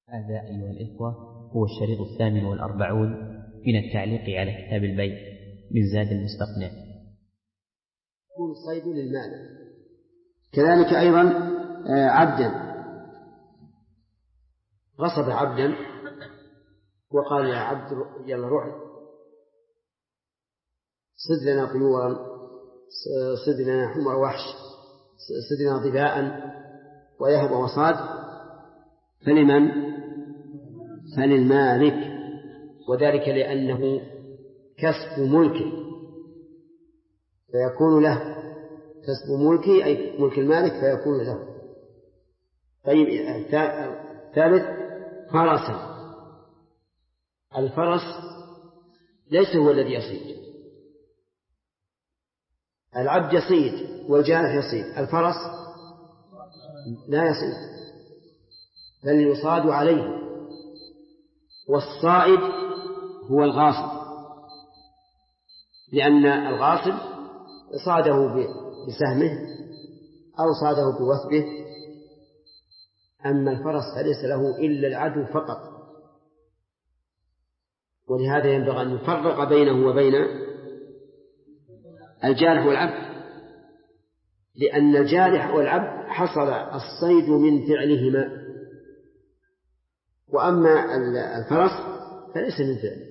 هذا أيها الإخوة هو الشريط 48 من التعليق على كتاب البيع من زاد المستقنع. يكون الصيد للمال. كذلك أيضا عبدا غصب عبدا وقال يا عبد يلا روح صد لنا طيورا، صد لنا حمر وحش، صد لنا ضباء، ويهب وصاد، فلمن؟ فللمالك، وذلك لأنه كسب ملك فيكون له، كسب ملكي أي ملك المالك فيكون له. طيب ثالث فرسا. الفرس ليس هو الذي يصيد، العبد يصيد والجارح يصيد، الفرس لا يصيد بل يصاد عليه. والصائد هو الغاصب، لأن الغاصب صاده بسهمه أو صاده بوثبه، أما الفرس فليس له إلا العدو فقط. ولهذا ينبغي أن نفرق بينه وبين الجارح والعبد، لأن الجارح والعبد حصل الصيد من فعلهما، وأما الفرس فليس من فعله.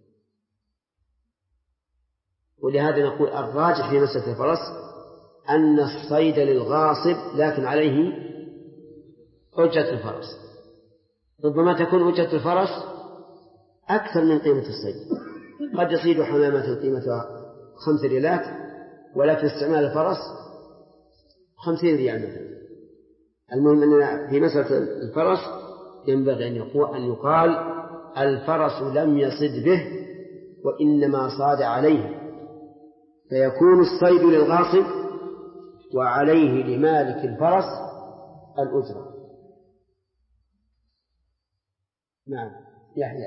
ولهذا نقول الراجح في مسألة الفرس أن الصيد للغاصب، لكن عليه أجرة الفرس. ربما تكون أجرة الفرس أكثر من قيمة الصيد، قد يصيد حمامة قيمتها 5 ريالات، ولكن استعمال الفرس 50 ريال مثلا. المهم أننا في مسألة الفرس ينبغي أن يقال الفرس لم يصد به وإنما صاد عليه، فيكون الصيد للغاصب وعليه لمالك الفرس الأجرة. نعم يحيى.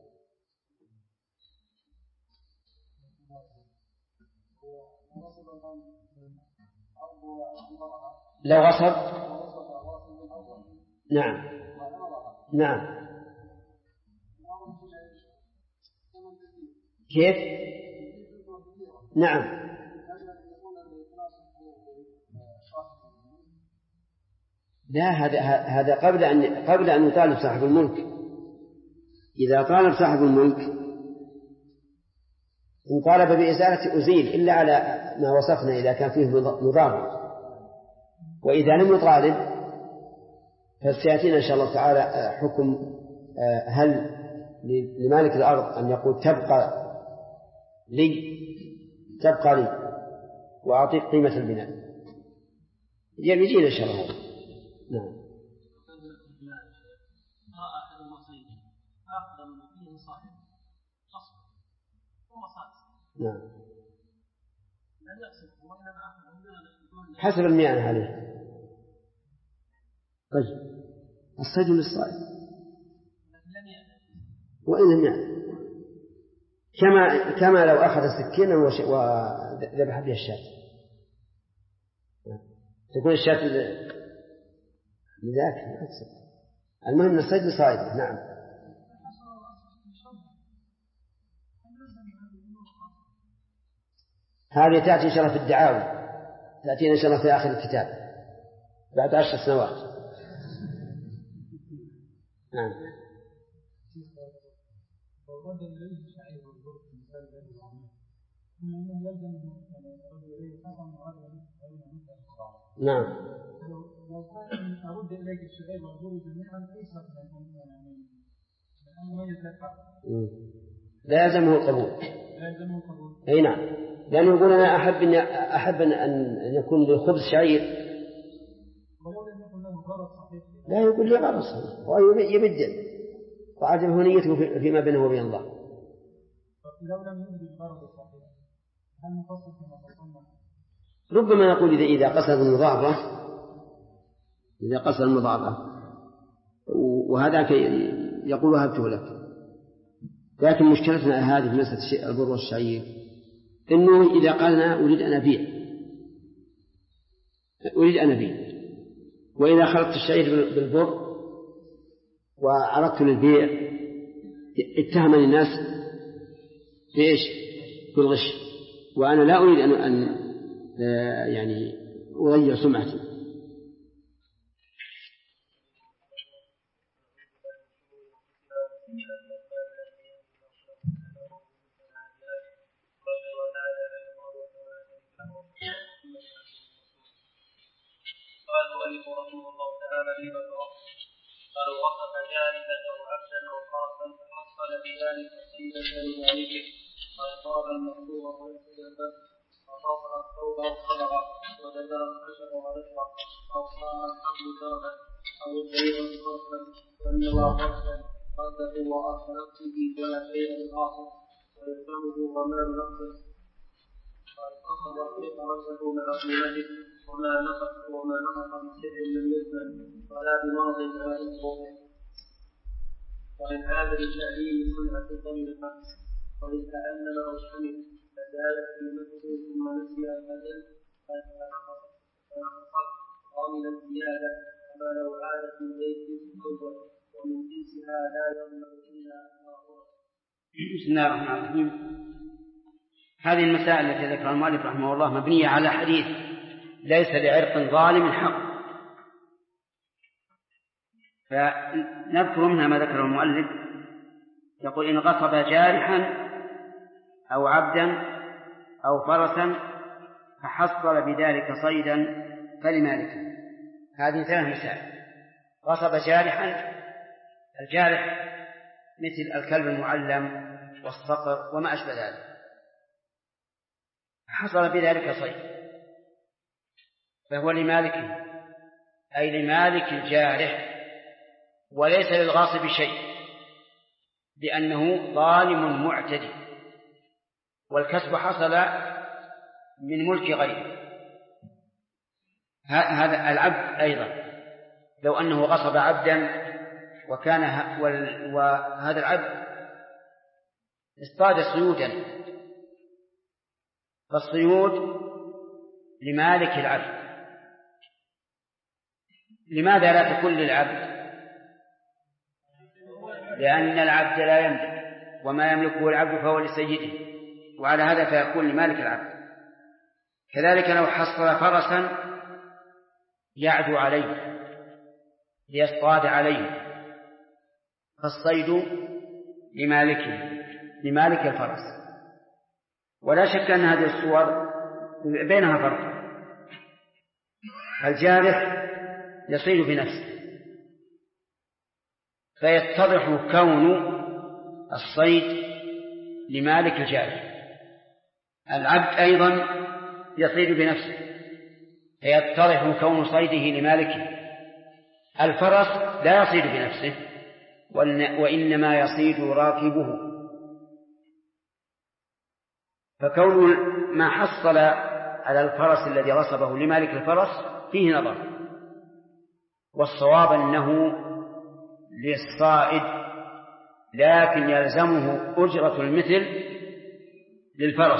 لو غصب نعم نعم. كيف؟ نعم لا، هذا قبل أن يطالب صاحب الملك. إذا طالب صاحب الملك إن طالب بإزالة أزيل، إلا على ما وصفنا إذا كان فيه مضارة. وإذا لم يطالب فسيأتينا إن شاء الله تعالى حكم هل لمالك الأرض أن يقول تبقى لي وأعطيك قيمة البناء. يجينا إن شاء الله هذا. نعم. نعم حسب الميانة عليه. طيب الصيد للصائد وإن لم يأتي، كما لو أخذ سكينا وذبح بها الشاة، تكون الشاة لذاك أكثر. المهم الصيد للصائد. نعم. هذه تأتي إن شاء الله في الدعاوى، تأتينا إن شاء الله في آخر الكتاب بعد 10 سنوات. نعم. نعم. أرد إليك الشعير والبر جميعا ليس لا يلزمه القبول. أي نعم، لأنه يقول أنا أحب أن يكون لي خبز شعير، لا يقول لي غرس ويبدل وعجبه نيته فيما بينه وبين الله. لو لم يجد الغرض الصحيح هل نفصل فيما فصلنا؟ ربما نقول إذا قصد المضاربة وهذاك يقول وهبته لك. لكن مشكلتنا هذه في مسألة البر والشعير إنه إذا قالنا أريد أن أبيع وإذا خلطت الشعير بالبر وعرضت للبيع اتهمني الناس بإيش؟ بالغش، وأنا لا أريد أن يعني أضيع سمعتي. قال المؤلف رحمه الله تعالى لما قالوا وقف جانبا او عبدا او خاصا فحصل بذلك سيدا لمالكه ويقال المقصور ويسجد البس وصفر الثوب او صبغ ودبر الخشب ورفق او صار الحمل دربا او البيض صرفا والنوى قصا قده واصل نفسه ولا شيء للقاصد ويفهمه ضمان نفسه قصد الرفق راسه مع قيمته وما نطق من سر لم يثمن ولا بماض ولا بصوته وإن عاد للتأليم صنعة طريقة وإن تعلم أو شمل فزادت كلمته ثم نسي البدل فنقصت ضامن الزيادة كما لو عادت من غير جنس الأول ومن جنسها لا يمنع إلا أخلاقها. بسم الله الرحمن الرحيم. هذه المسائل التي ذكرها المؤلف رحمه الله مبنية على حديث ليس لعرق ظالم حق، فنذكر منها ما ذكره المؤلف. يقول إن غصب جارحا أو عبدا أو فرسا فحصل بذلك صيدا فلمالكه. هذه 3 مسائل. غصب جارحا، الجارح مثل الكلب المعلم والصقر وما أشبه ذلك، حصل بذلك صيد فهو لمالكه، أي لمالك الجارح، وليس للغاصب شيء لأنه ظالم معتدي، والكسب حصل من ملك غيره. هذا العبد أيضا لو أنه غصب عبدا وهذا العبد اصطاد صيودا، فالصيود لمالك العبد. لماذا لا تكون للعبد؟ لأن العبد لا يملك، وما يملكه العبد فهو لسيده، وعلى هذا فيكون لمالك العبد. كذلك لو حصل فرسا يعدو عليه ليصطاد عليه فالصيد لمالك الفرس. ولا شك أن هذه الصور بينها فرق. الجارح يصيد بنفسه فيتضح كون الصيد لمالك الجارح. العبد أيضا يصيد بنفسه فيتضح كون صيده لمالكه. الفرس لا يصيد بنفسه وإنما يصيد راكبه، فكون ما حصل على الفرس الذي غصبه لمالك الفرس فيه نظر، والصواب أنه للصائد، لكن يلزمه أجرة المثل للفرس.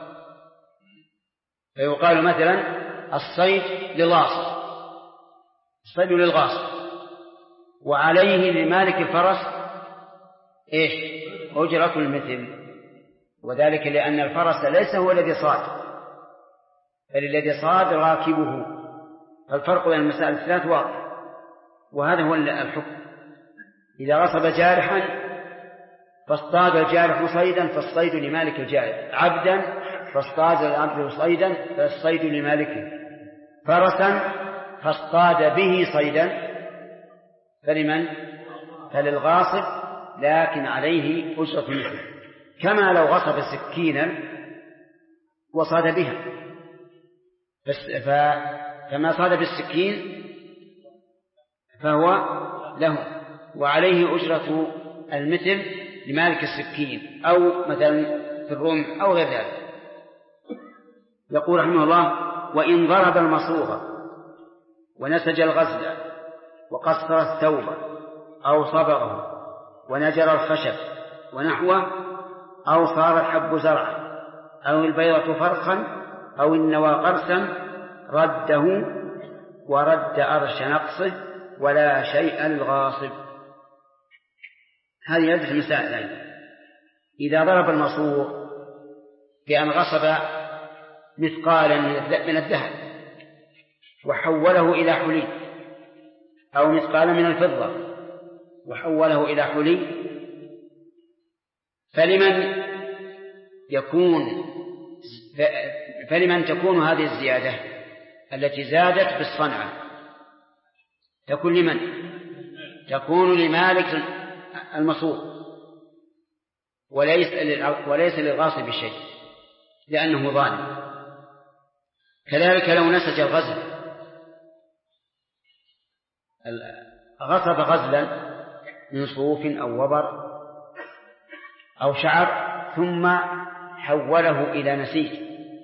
فيقال مثلا الصيد للغاصب، الصيد للغاصب، وعليه لمالك الفرس أجرة المثل، وذلك لأن الفرس ليس هو الذي صاد، بل الذي صاد راكبه. فالفرق بين المسائل الثلاث واضح، وهذا هو الحكم. إذا غصب جارحا فاصطاد الجارح صيدا فالصيد لمالك الجارح، عبدا فاصطاد العبد صيدا فالصيد لمالكه، فرسا فاصطاد به صيدا فلمن؟ فللغاصب، لكن عليه أجرة مثله. كما لو غصب سكينا وصاد بها، فما صاد بالسكين فهو له، وعليه أجرة المثل لمالك السكين، أو مثلا في الرمح أو غير ذلك. يقول رحمه الله: وإن ضرب المصوغ ونسج الغزل وقصر الثوب أو صبغه ونجر الخشب ونحوه، أو صار الحب زرعا أو البيضة فرخا أو النوى قرسا، رده ورد أرش نقصه ولا شيء للغاصب. هذه عدة مسائل أيضا. إذا ضرب المصور بأن غصب مثقالا من الذهب وحوله إلى حلي، أو مثقالا من الفضة وحوله إلى حلي، فلمن تكون هذه الزيادة التي زادت بالصنعة؟ تكون لمن؟ تكون لمالك المصور، وليس للغاصب شيء، لأنه ظالم. كذلك لو نسج الغزل، غصب غزلا من صوف أو وبر أو شعر ثم حوله إلى نسيج،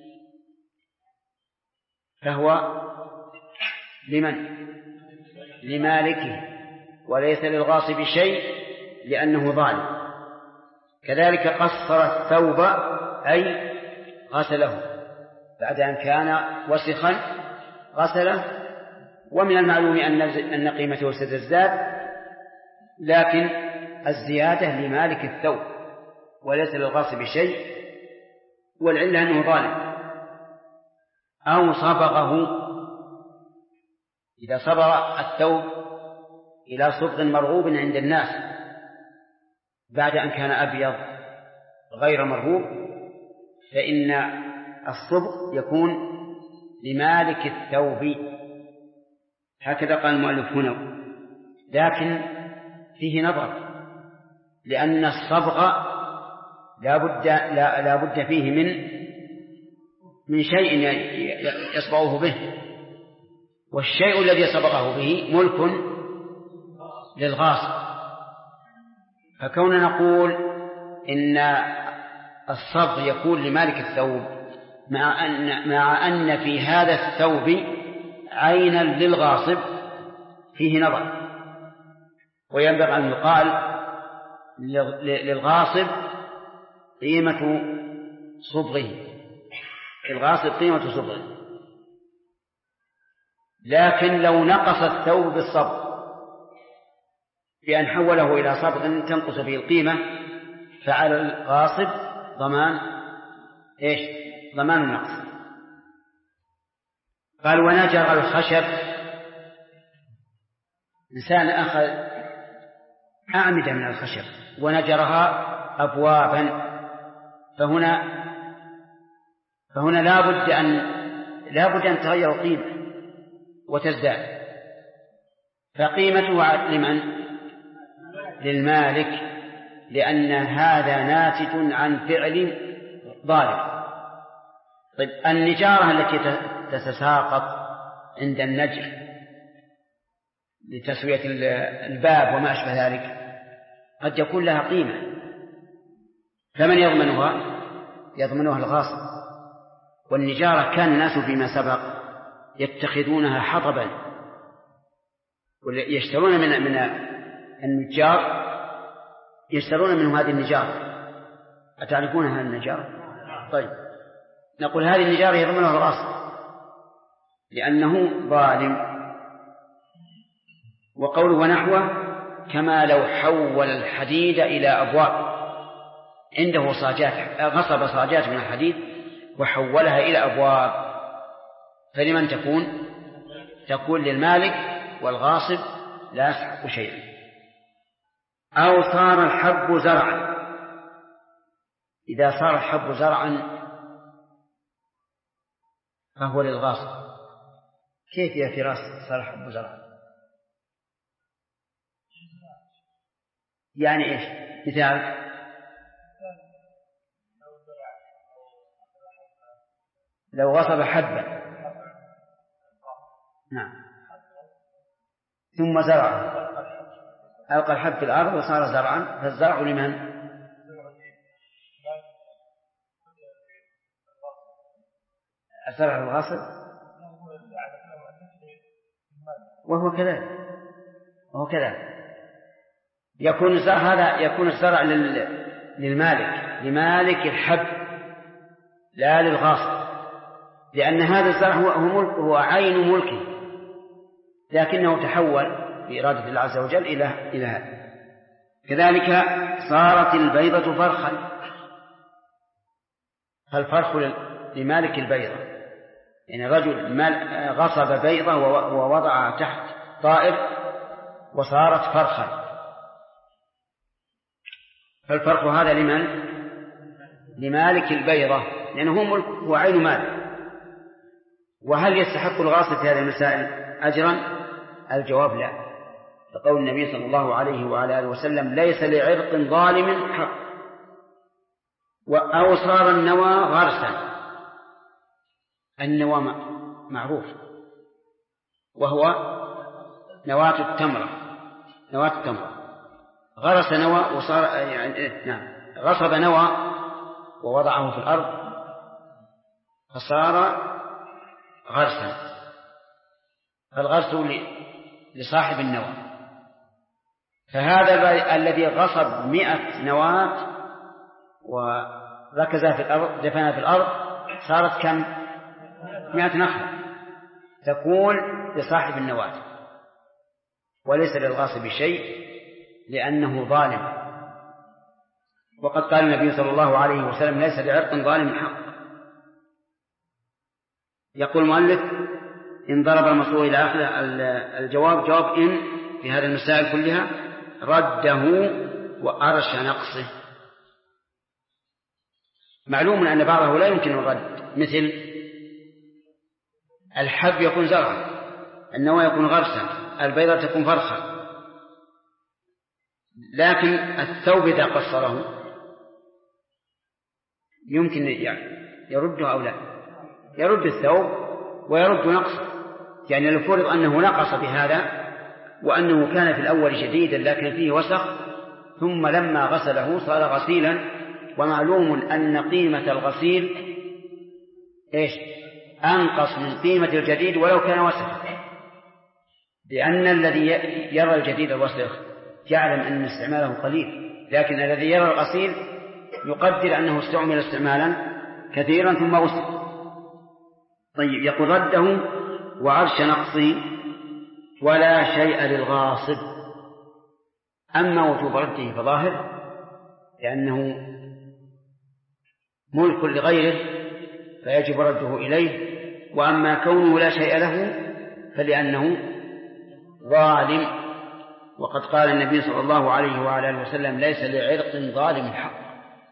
فهو لمن؟ لمالكه، وليس للغاصب شيء لأنه ظالم. كذلك قصر الثوب أي غسله بعد أن كان وسخا غسله، ومن المعلوم أن قيمته ستزداد، لكن الزيادة لمالك الثوب وليس للغاصب شيء، والعلة أنه ظالم. أو صبغه، إذا صبغ الثوب إلى صبغ مرغوب عند الناس بعد أن كان أبيض غير مرغوب، فإن الصبغ يكون لمالك الثوب، هكذا قال المؤلف هنا. لكن فيه نظر، لأن الصبغ لا بد فيه من شيء يصبغه به، والشيء الذي صبغه به ملك للغاصب. فكوننا نقول إن الصبغ يكون لمالك الثوب مع أن في هذا الثوب عينا للغاصب فيه نظر، وينبغي أن يقال للغاصب قيمة صبغه، الغاصب قيمة صبغه. لكن لو نقص الثوب بالصبغ بأن حوله إلى صبغ تنقص فيه القيمة، فعلى الغاصب ضمان ضمان النقص. قال ونجر الخشب، إنسان أخذ أعمدة من الخشب ونجرها أبوابا، فهنا لا بد أن تغير القيمة وتزداد، فقيمته لمن؟ للمالك، لأن هذا ناتج عن فعل ظالم. طيب النجارة التي تتساقط عند النجر لتسوية الباب وما أشبه ذلك قد يكون لها قيمة، فمن يضمنها؟ يضمنها الغاصب. والنجارة كان الناس فيما سبق يتخذونها حطبا، ويشترون من النجار، يشترون منه هذه النجارة. أتعرفونها النجارة؟ طيب نقول هذه النجارة يضمنها الغاصب لأنه ظالم. وقوله ونحوه كما لو حول الحديد إلى أبواب، عنده صاجات، غصب صاجات من الحديد وحولها إلى أبواب، فلمن تكون للمالك، والغاصب لا يستحق شيئا. أو صار الحب زرعا، إذا صار الحب زرعا فهو للغاصب. كيف يا فراس صار الحب زرعا؟ يعني إيش مثال؟ لو غصب حبا نعم ثم زرعه، ألقى الحب في الأرض وصار زرعا، فالزرع لمن؟ الزرع الغاصب، وهو كذلك يكون الزرع، هذا يكون الزرع للمالك، لمالك الحب لا للغاصب، لأن هذا الزرع هو عين ملكه، لكنه تحول بإرادة الله عز وجل إلى هذا. كذلك صارت البيضة فرخا، فالفرخ لمالك البيضة، يعني رجل غصب بيضة ووضعها تحت طائر وصارت فرخا، فالفرخ هذا لمن؟ لمالك البيضة، لأنه هو ملك وعين مال. وهل يستحق الغاصب في هذه المسائل أجرا؟ الجواب لا، فقول النبي صلى الله عليه وعلى آله وسلم: ليس لعرق ظالم حق. أو صار النوى غرسا، النوى معروف وهو نواة التمرة، غرس نوى وصار غصب نوى ووضعه في الأرض فصار غرسا، فالغرس لصاحب النوى. فهذا الذي غصب 100 نواة وركزها في الأرض، دفنها في الأرض، صارت كم؟ 100 نخلة، تكون لصاحب النواة وليس للغاصب شيء لأنه ظالم. وقد قال النبي صلى الله عليه وسلم: ليس لعرق ظالم حق. يقول المؤلف: إن ضرب المصروع إلى آخره. الجواب جواب إن في هذه المسائل كلها رده وأرش نقصه. معلوم أن بعضه لا يمكن الرد، مثل الحب يكون زرعا، النوى يكون غرسا، البيضة تكون فرخا. لكن الثوب إذا قصره يمكن يرده أو لا، يرد الثوب ويرد نقصه. يعني لو فرض أنه نقص بهذا وأنه كان في الأول جديدا لكن فيه وسخ، ثم لما غسله صار غسيلا، ومعلوم أن قيمة الغسيل أنقص من قيمة الجديد ولو كان وسخا، لأن الذي يرى الجديد الوسخ يعلم أن استعماله قليل، لكن الذي يرى الغسيل يقدر أنه استعمل استعمالا كثيرا ثم غسل. طيب، يقول: رده وعرش نقصه ولا شيء للغاصب. أما وجوب رده فظاهر، لأنه ملك لغيره فيجب رده إليه، وأما كونه لا شيء له فلأنه ظالم. وقد قال النبي صلى الله عليه وعلى آله وسلم: ليس لعرق ظالم حق.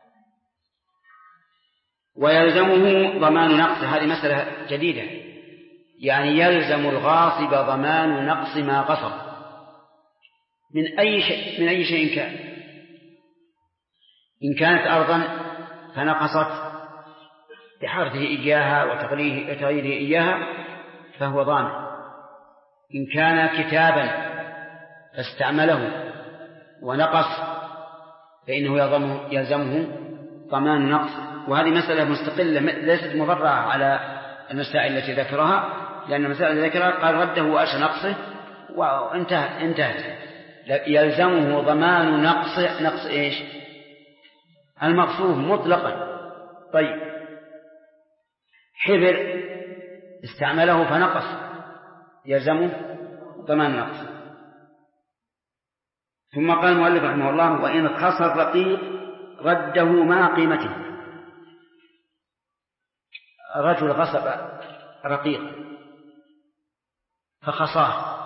ويلزمه ضمان نقص. هذه مسألة جديدة، يعني يلزم الغاصب ضمان نقص ما غصب من أي شيء كان. إن كانت أرضا فنقصت بحرثه إياها وتغييره إياها فهو ضامن. إن كان كتابا فاستعمله ونقص فإنه يلزمه ضمان نقص. وهذه مسألة مستقلة ليست مفرعة على المسائل التي ذكرها، لأن المسائل التي ذكرها قال رده وأرش نقصه وانتهت. يلزمه ضمان نقص المغصوب مطلقا. طيب، حبر استعمله فنقص يلزمه ضمان نقص. ثم قال المؤلف رحمه الله: وإن خص الرقيق رده مع قيمته. رجل غصب رقيق فخصاه،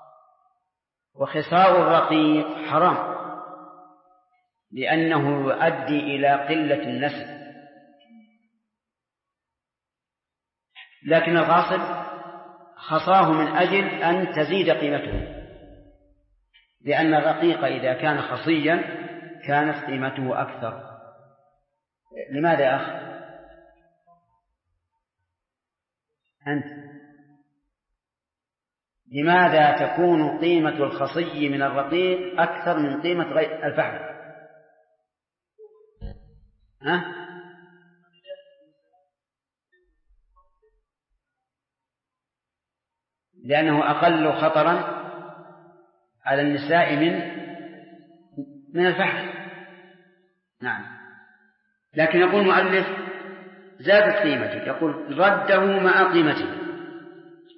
وخصاء الرقيق حرام لأنه يؤدي إلى قلة النسل. لكن الغاصب خصاه من أجل أن تزيد قيمته، لأن الرقيق إذا كان خصيا كانت قيمته أكثر. لماذا يا أخ أنت؟ لماذا تكون قيمة الخصي من الرقيق أكثر من قيمة الفحل؟ لأنه أقل خطرا على النساء من الفحل. نعم. لكن يقول المؤلف زادت قيمته، يقول رده مع قيمته.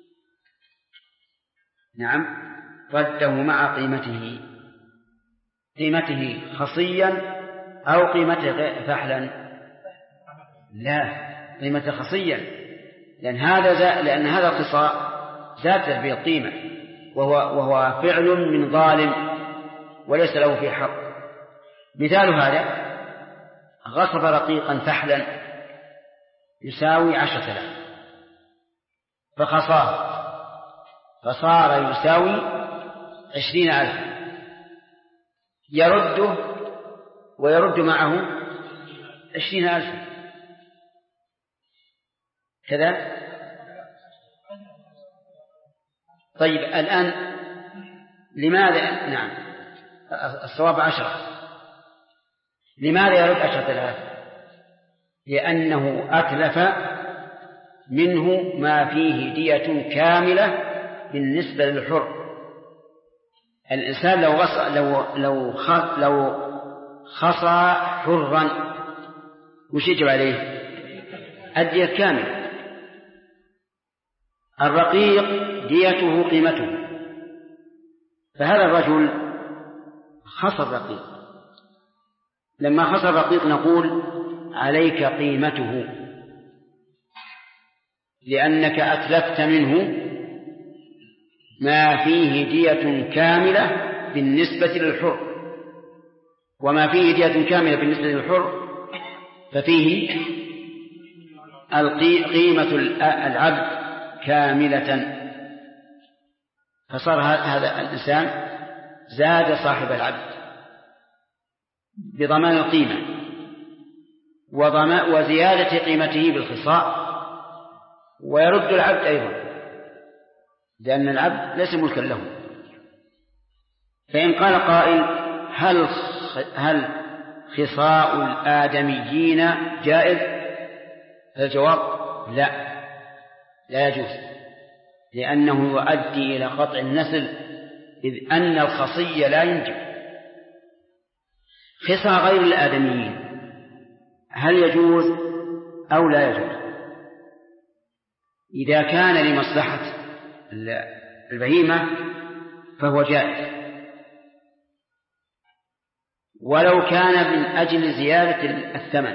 نعم، رده مع قيمته. قيمته خصيا أو قيمته فحلا؟ لا، قيمته خصيا، لأن هذا الخصاء زادت به القيمة، وهو فعل من ظالم وليس له فيه حق. مثال هذا: غصب رقيقا فحلا يساوي 10,000 فخصاه فصار يساوي 20,000، يرده ويرد معه 20,000 كذا. طيب الآن لماذا؟ نعم الصواب 10. لماذا يرد 10,000؟ لأنه أتلف منه ما فيه دية كاملة بالنسبة للحر. الإنسان لو خصى حرا وش يجب عليه؟ الدية كاملة. الرقيق ديته قيمته، فهذا الرجل خصى الرقيق. لما خصى الرقيق نقول عليك قيمته، لأنك أتلفت منه ما فيه دية كاملة بالنسبة للحر، وما فيه دية كاملة بالنسبة للحر ففيه قيمة العبد كاملة، فصار هذا الإنسان زاد صاحب العبد بضمان القيمة وزيادة قيمته بالخصاء، ويرد العبد أيضا لأن العبد ليس ملكا له. فإن قال قائل: هل خصاء الآدميين جائز؟ الجواب: لا يجوز، لأنه يؤدي إلى قطع النسل، إذ أن الخصي لا ينجب. خصاء غير الآدميين هل يجوز أو لا يجوز؟ إذا كان لمصلحة البهيمة فهو جائز، ولو كان من أجل زيادة الثمن.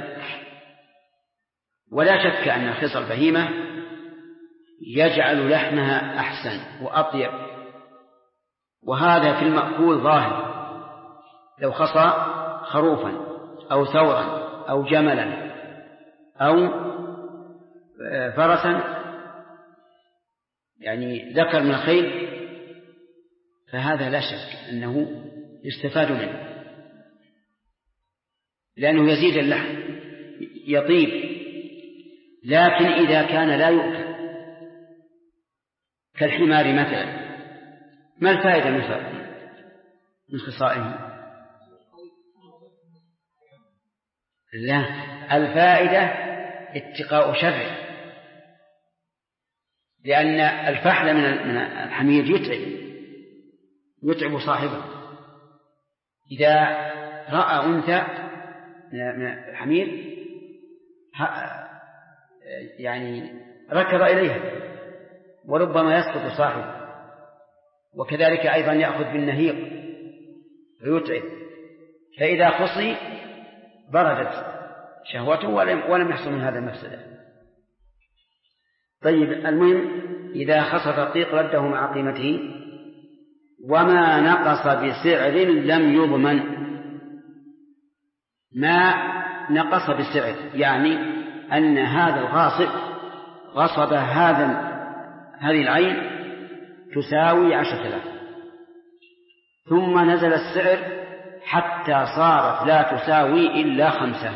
ولا شك أن خصى البهيمة يجعل لحمها أحسن وأطيب، وهذا في المأكول ظاهر. لو خصى خروفا أو ثورا أو جملا أو فرسا، يعني ذكر من الخيل، فهذا لا شك أنه يستفاد منه، لأنه يزيد اللحم يطيب. لكن إذا كان لا يؤكل كالحمار مثلا، ما الفائدة من خصائه؟ لا، الفائدة اتقاء شره، لأن الفحل من الحمير يتعب صاحبه. إذا رأى أنثى من الحمير يعني ركض إليها وربما يسقط صاحبه، وكذلك أيضا يأخذ بالنهيق فيتعب. فإذا خصي بردت شهوته ولم يحصل من هذا المفسدة. طيب المهم: إذا خص الرقيق رده مع قيمته، وما نقص بسعر لم يضمن. ما نقص بسعر يعني أن هذا الغاصب غصب هذه العين تساوي 10,000، ثم نزل السعر حتى صارت لا تساوي إلا 5،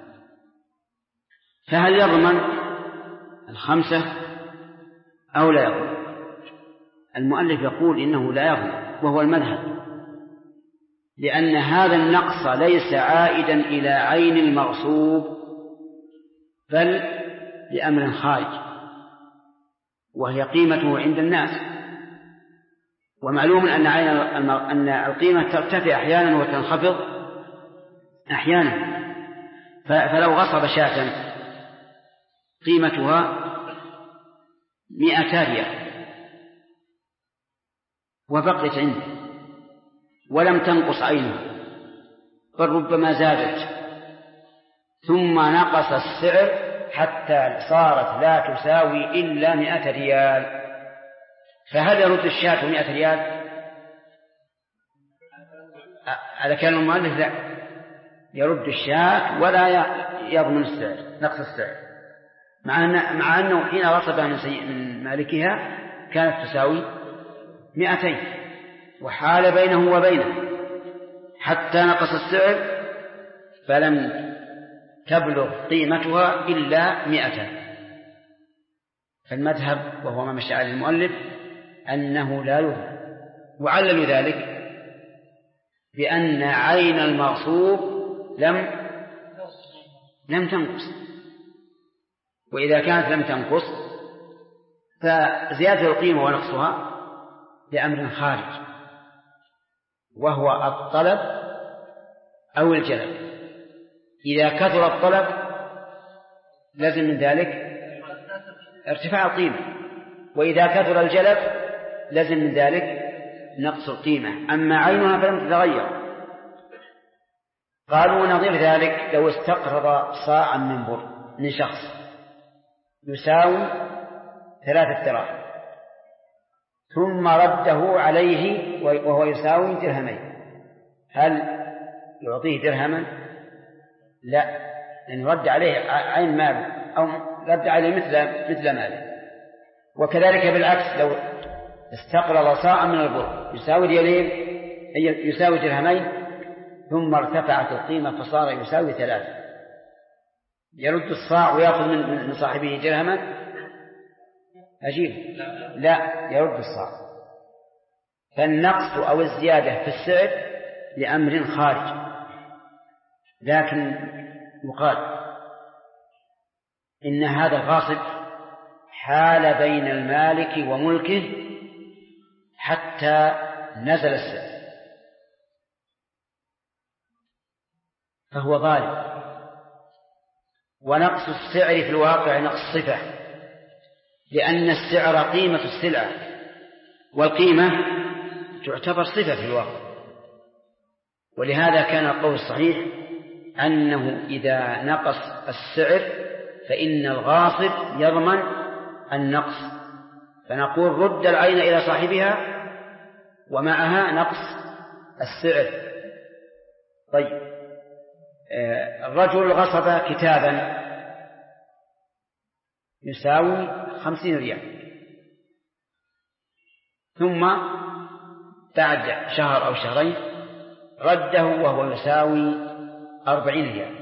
فهل يضمن 5 أو لا يضمن؟ المؤلف يقول إنه لا يضمن، وهو المذهب، لأن هذا النقص ليس عائدا إلى عين المغصوب، بل لأمر خارج، وهي قيمته عند الناس. ومعلوم أن القيمة ترتفع أحيانا وتنخفض أحيانا. فلو غصب شاة قيمتها 100 ريال وبقيت عنده ولم تنقص عينه بل ربما زادت ثم نقص السعر حتى صارت لا تساوي إلا 100 ريال، فهل يرد الشاة 100 ريال؟ على كلام المؤلف لا، يرد الشاة ولا يضمن السعر نقص السعر، مع أنه حين غصبها من مالكها كانت تساوي 200 وحال بينه وبينه حتى نقص السعر فلم تبلغ قيمتها إلا 100. فالمذهب وهو ما مشى عليه المؤلف أنه لا يضمن، وعلل ذلك بأن عين المغصوب لم تنقص، وإذا كانت لم تنقص فزيادة القيمة ونقصها لأمر خارج، وهو الطلب أو الجلب. إذا كثر الطلب لازم من ذلك ارتفاع القيمة، وإذا كثر الجلب لازم من ذلك نقص القيمة، أما عينها فلم تتغير. قالوا نظير ذلك لو استقرض صاعا من بر من شخص يساوي 3 دراهم ثم رده عليه وهو يساوي 2 درهمين، هل يعطيه درهما؟ لا، لأن رد عليه عين ماله أو رد عليه مثل ماله. وكذلك بالعكس، لو استقرض صاعا من البر يساوي ريالين يساوي 2 درهمين ثم ارتفعت القيمة فصار يساوي 3، يرد الصاع ويأخذ من صاحبه درهما؟ أجيب لا، يرد الصاع. فالنقص أو الزيادة في السعر لأمر خارج، لكن يقال إن هذا الغاصب حال بين المالك وملكه حتى نزل السعر، فهو ظالم. ونقص السعر في الواقع نقص صفة، لأن السعر قيمة السلعة، والقيمة تعتبر صفة في الواقع. ولهذا كان القول الصحيح أنه إذا نقص السعر فإن الغاصب يضمن النقص، فنقول رد العين إلى صاحبها ومعها نقص السعر. طيب، الرجل غصب كتابا يساوي 50 ريال ثم بعد شهر أو شهرين رده وهو يساوي 40 ريال،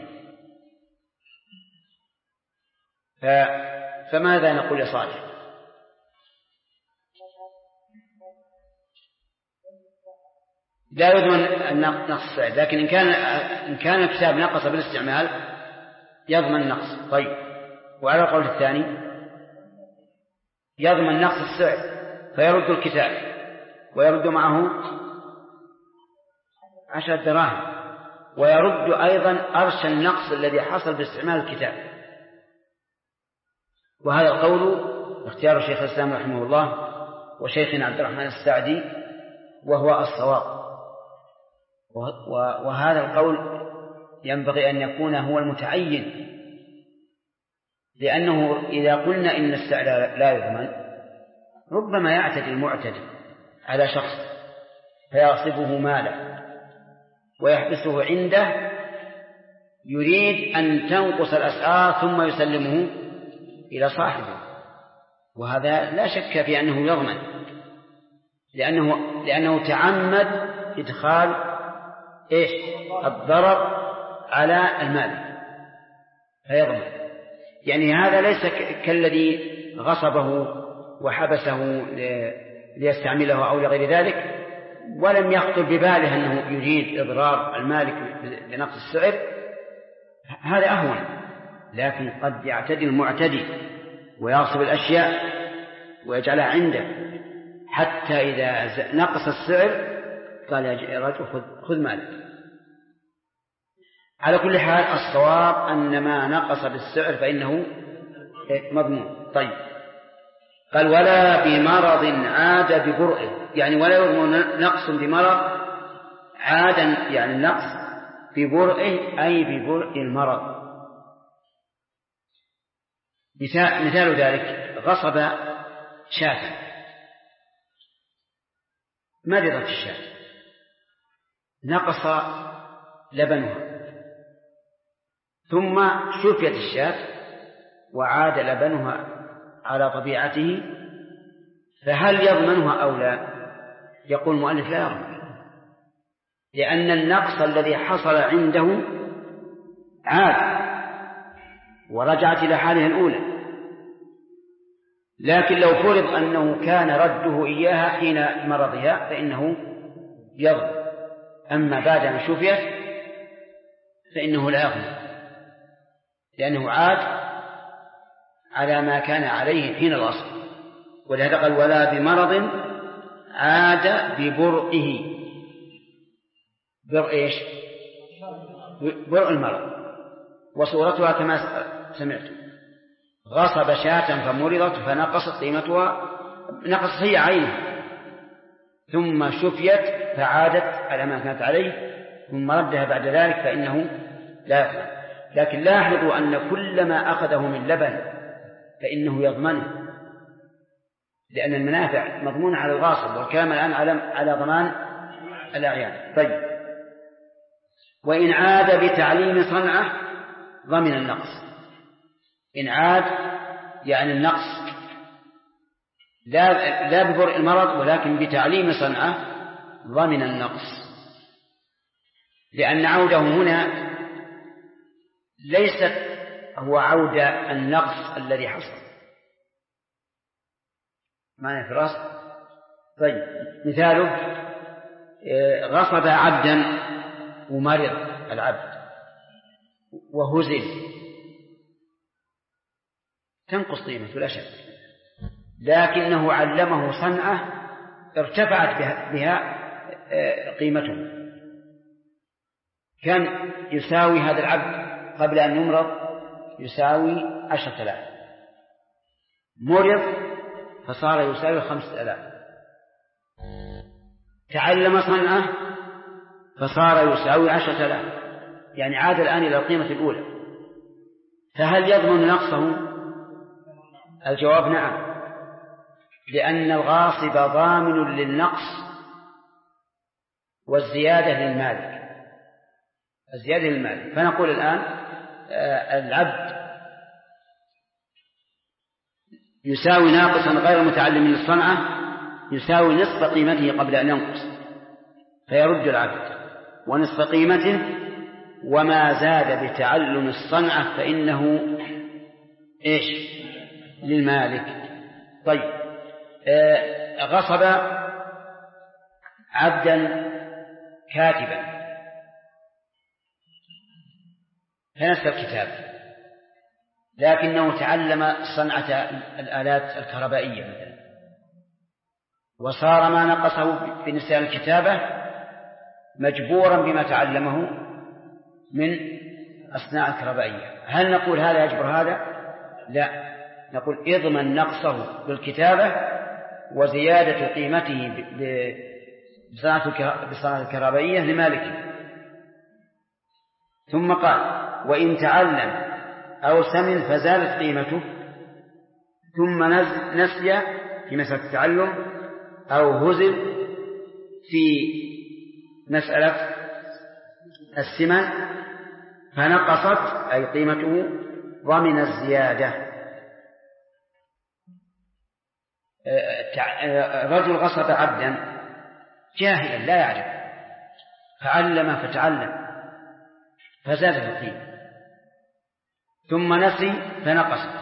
فماذا نقول لصالح؟ لا يضمن نقص السعر، لكن إن كان الكتاب نقص بالاستعمال يضمن النقص. طيب، وعلى القول الثاني يضمن نقص السعر فيرد الكتاب ويرد معه 10 دراهم، ويرد أيضا أرش النقص الذي حصل باستعمال الكتاب. وهذا القول اختيار شيخ الإسلام رحمه الله وشيخنا عبد الرحمن السعدي وهو الصواب، وهذا القول ينبغي أن يكون هو المتعين، لأنه إذا قلنا إن السعر لا يضمن ربما يعتدي المعتدي على شخص فيغصبه ماله ويحبسه عنده يريد أن تنقص الأسعار ثم يسلمه إلى صاحبه، وهذا لا شك في أنه يضمن، لأنه تعمد إدخال الضرر على المال فيضمن. يعني هذا ليس كالذي غصبه وحبسه ليستعمله أو لغير ذلك ولم يخطر بباله أنه يريد إضرار المالك بنقص السعر، هذا أهون. لكن قد يعتدي المعتدي ويغصب الأشياء ويجعلها عنده حتى إذا نقص السعر قال يا رجل خذ مالك. على كل حال الصواب أن ما نقص بالسعر فإنه مضمون. طيب، قال ولا بمرض عاد ببرئه، يعني ولا يضمن نقص بمرض عادا، يعني النقص ببرئه أي ببرء المرض. مثال ذلك غصب شاة، مرضت الشاة نقص لبنها، ثم شفيت الشاة وعاد لبنها على طبيعته، فهل يضمنها أو لا؟ يقول المؤلف لا يضمن، لأن النقص الذي حصل عنده عاد ورجعت إلى حالها الأولى. لكن لو فرض أنه كان رده إياها حين مرضها فإنه يضمن، أما بعد أن شفيت فإنه لا يضمن، لأنه عاد على ما كان عليه حين الأصل. ولهذا قال ولا بمرض عاد ببرئه. برء إيش؟ برء المرض، وصورتها كما سمعت غصب شاة فمرضت فنقصت قيمتها، نقصت هي عينها، ثم شفيت فعادت على ما كانت عليه، ثم ردها بعد ذلك فإنه لا يضمن. لكن لاحظوا أن كل ما أخذه من لبن فإنه يضمنه، لأن المنافع مضمونة على الغاصب، والكلام الآن على ضمان الأعيان. طيب، وإن عاد بتعليم صنعة ضمن النقص. إن عاد يعني النقص لا ببرء المرض ولكن بتعليم صنعة ضمن النقص، لأن عوده هنا ليست هو عود النقص الذي حصل معنى في رأس. طيب، مثاله غصب عبدا ومرض العبد وهزل، تنقص قيمته لا شك، لكنه علمه صنعة ارتفعت بها قيمته. كان يساوي هذا العبد قبل أن يمرض يساوي 10,000، مرض فصار يساوي 5,000، تعلم صنعة فصار يساوي 10,000، يعني عاد الآن إلى القيمة الأولى. فهل يضمن نقصه؟ الجواب نعم، لأن الغاصب ضامن للنقص والزيادة للمالك، الزيادة للمالك. فنقول الآن العبد يساوي ناقصا غير متعلم للصنعة يساوي نصف قيمته قبل أن ينقص، فيرد العبد ونصف قيمته، وما زاد بتعلم الصنعة فإنه إيش؟ للمالك. طيب، غصب عبدا كاتبا فنسى الكتاب، لكنه تعلم صنعة الآلات الكهربائية مثلا، وصار ما نقصه في نسيان الكتابة مجبورا بما تعلمه من أصناع الكهربائية. هل نقول هذا يجبر هذا؟ لا، نقول اضمن نقصه بالكتابة وزيادة قيمته بصناعة الكهربائية لمالكه. ثم قال وإن تعلم أو سمن فزالت قيمته، ثم نسي في مسألة التعلم أو هزل في مسألة السمن فنقصت أي قيمته ضمن الزيادة. رجل غصب عبدا جاهلا لا يعرف فعلم فتعلم فزادت القيمة، ثم نسي فنقصت،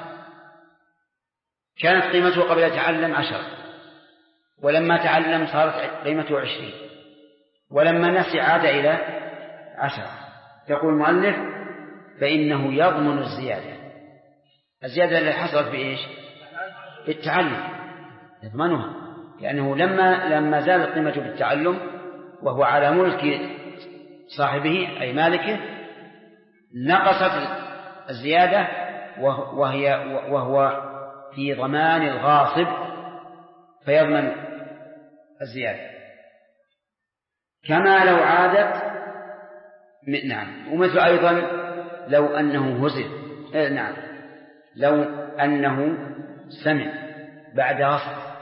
كانت قيمته قبل يتعلم 10، ولما تعلم صارت قيمته 20، ولما نسي عاد إلى 10. يقول المؤلف فإنه يضمن الزيادة اللي حصلت بإيش؟ بالتعلم يضمنها، لأنه لما زالت قيمته بالتعلم وهو على ملك صاحبه أي مالكه نقصت الزيادة وهو في ضمان الغاصب نعم. ومثل أيضا لو أنه هزل، نعم، لو أنه سمن بعد غصب،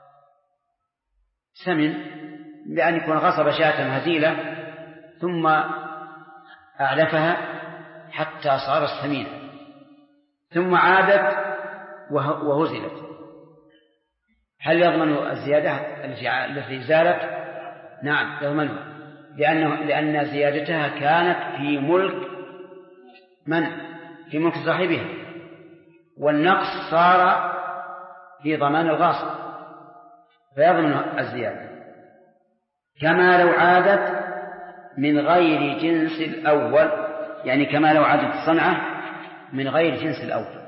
سمن بأن يكون غصب شاة هزيلة ثم أعلفها حتى صارت سمينة ثم عادت وهزلت، هل يضمن الزيادة التي زالت؟ نعم يضمنها، لأن زيادتها كانت في ملك من؟ في ملك صاحبها، والنقص صار في ضمان الغاصب فيضمن الزيادة، كما لو عادت من غير جنس الأول، يعني كما لو عادت الصنعة من غير جنس الأول،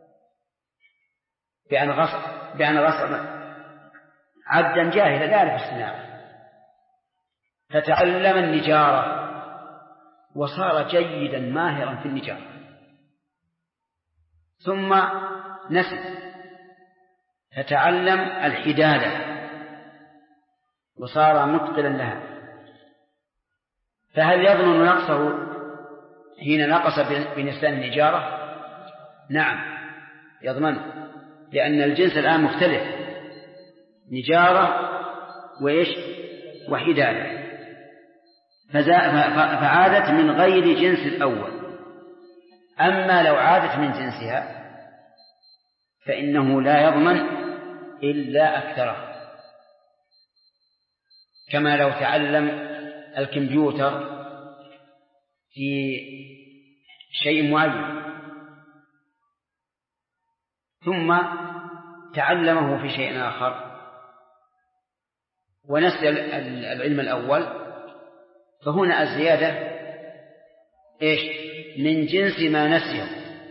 بأن غصب عبدا جاهلا لا يعرف الصناعة فتعلم النجارة وصار جيدا ماهرا في النجارة ثم نسي فتعلم الحدادة وصار متقنا لها، فهل يضمن نقصه حين نقص بنسيان النجارة؟ نعم يضمنه، لأن الجنس الآن مختلف، نجارة وإيش وحدادة، فعادت من غير جنس الأول. أما لو عادت من جنسها فإنه لا يضمن إلا أكثره، كما لو تعلم الكمبيوتر في شيء معين ثم تعلمه في شيء آخر ونسي العلم الأول، فهنا الزيادة إيش من جنس ما نسيه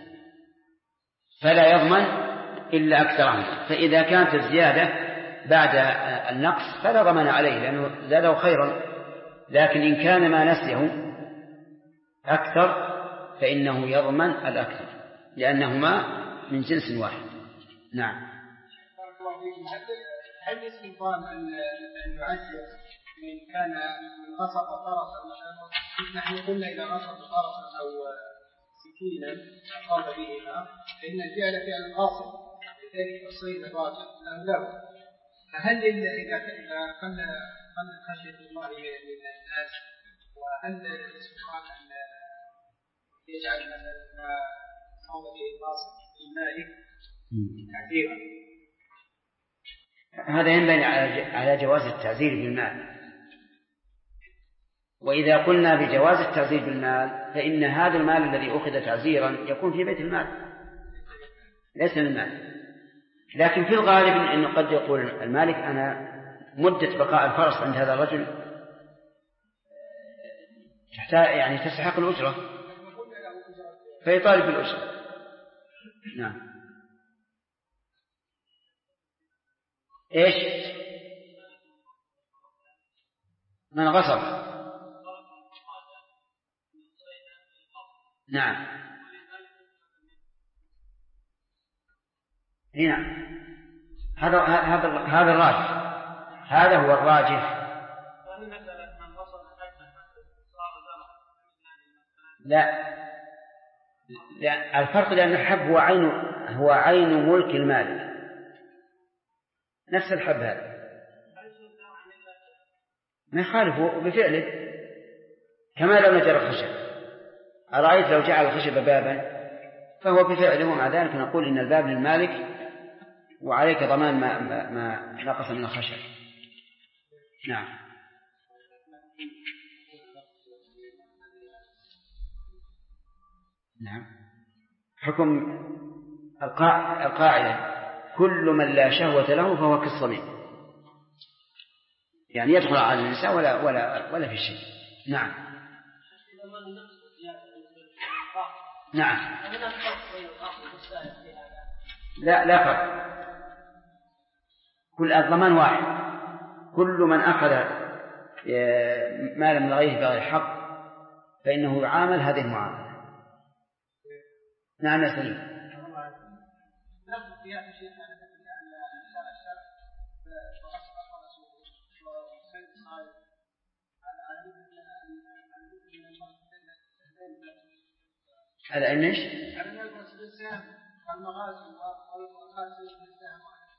فلا يضمن إلا أكثره، فإذا كانت الزيادة بعد النقص فلا ضمن عليه لأنه زاده خيرا، لكن إن كان ما نسيه أكثر فإنه يضمن الأكثر لأنهما من جنس واحد. نعم. هل يستطيع أن يعزل من كان غصب طرفا مثلا؟ نحن قلنا إذا غصب طرفا أو سكينا أصاب بهما فإن الفعل فعل غاصب لذلك الصيد الراجع أم لا؟ فهل إذا قل خشية الله للناس وهل يستطيع أن يجعل مثلا ما صاب به الغاصب للمالك تعزيرا؟ هذا ينبني على جواز التعزير بالمال، وإذا قلنا بجواز التعزير بالمال فإن هذا المال الذي أخذ تعزيرا يكون في بيت المال ليس المال، لكن في الغالب أنه قد يقول المالك أنا مدة بقاء الفرس عند هذا الرجل يعني تستحق الأجرة فيطالب بالأجرة. نعم. إيش من غصب؟ نعم هنا هذا الراجح، هذا هو الراجح. لا الفرق لأن الحب هو عين ملك المالك، نفس الحب هذا ما يخالفه بفعله، كما لو نجر الخشب، أرأيت لو جعل الخشب بابا فهو بفعله، ومع ذلك نقول إن الباب للمالك وعليك ضمان ما نقص من الخشب. نعم. نعم. حكم القاعدة كل من لا شهوة له فهو كالصميم، يعني يدخل على النساء ولا في شيء. نعم. نعم. لا فرق، كل الضمان واحد، كل من أخذ مالا من غيره بغير حق فإنه يعامل هذه المعاملة. نعم يا سليم. على أن إيش؟ على أن يلبس بالسهم المغازي والغازي بالسهم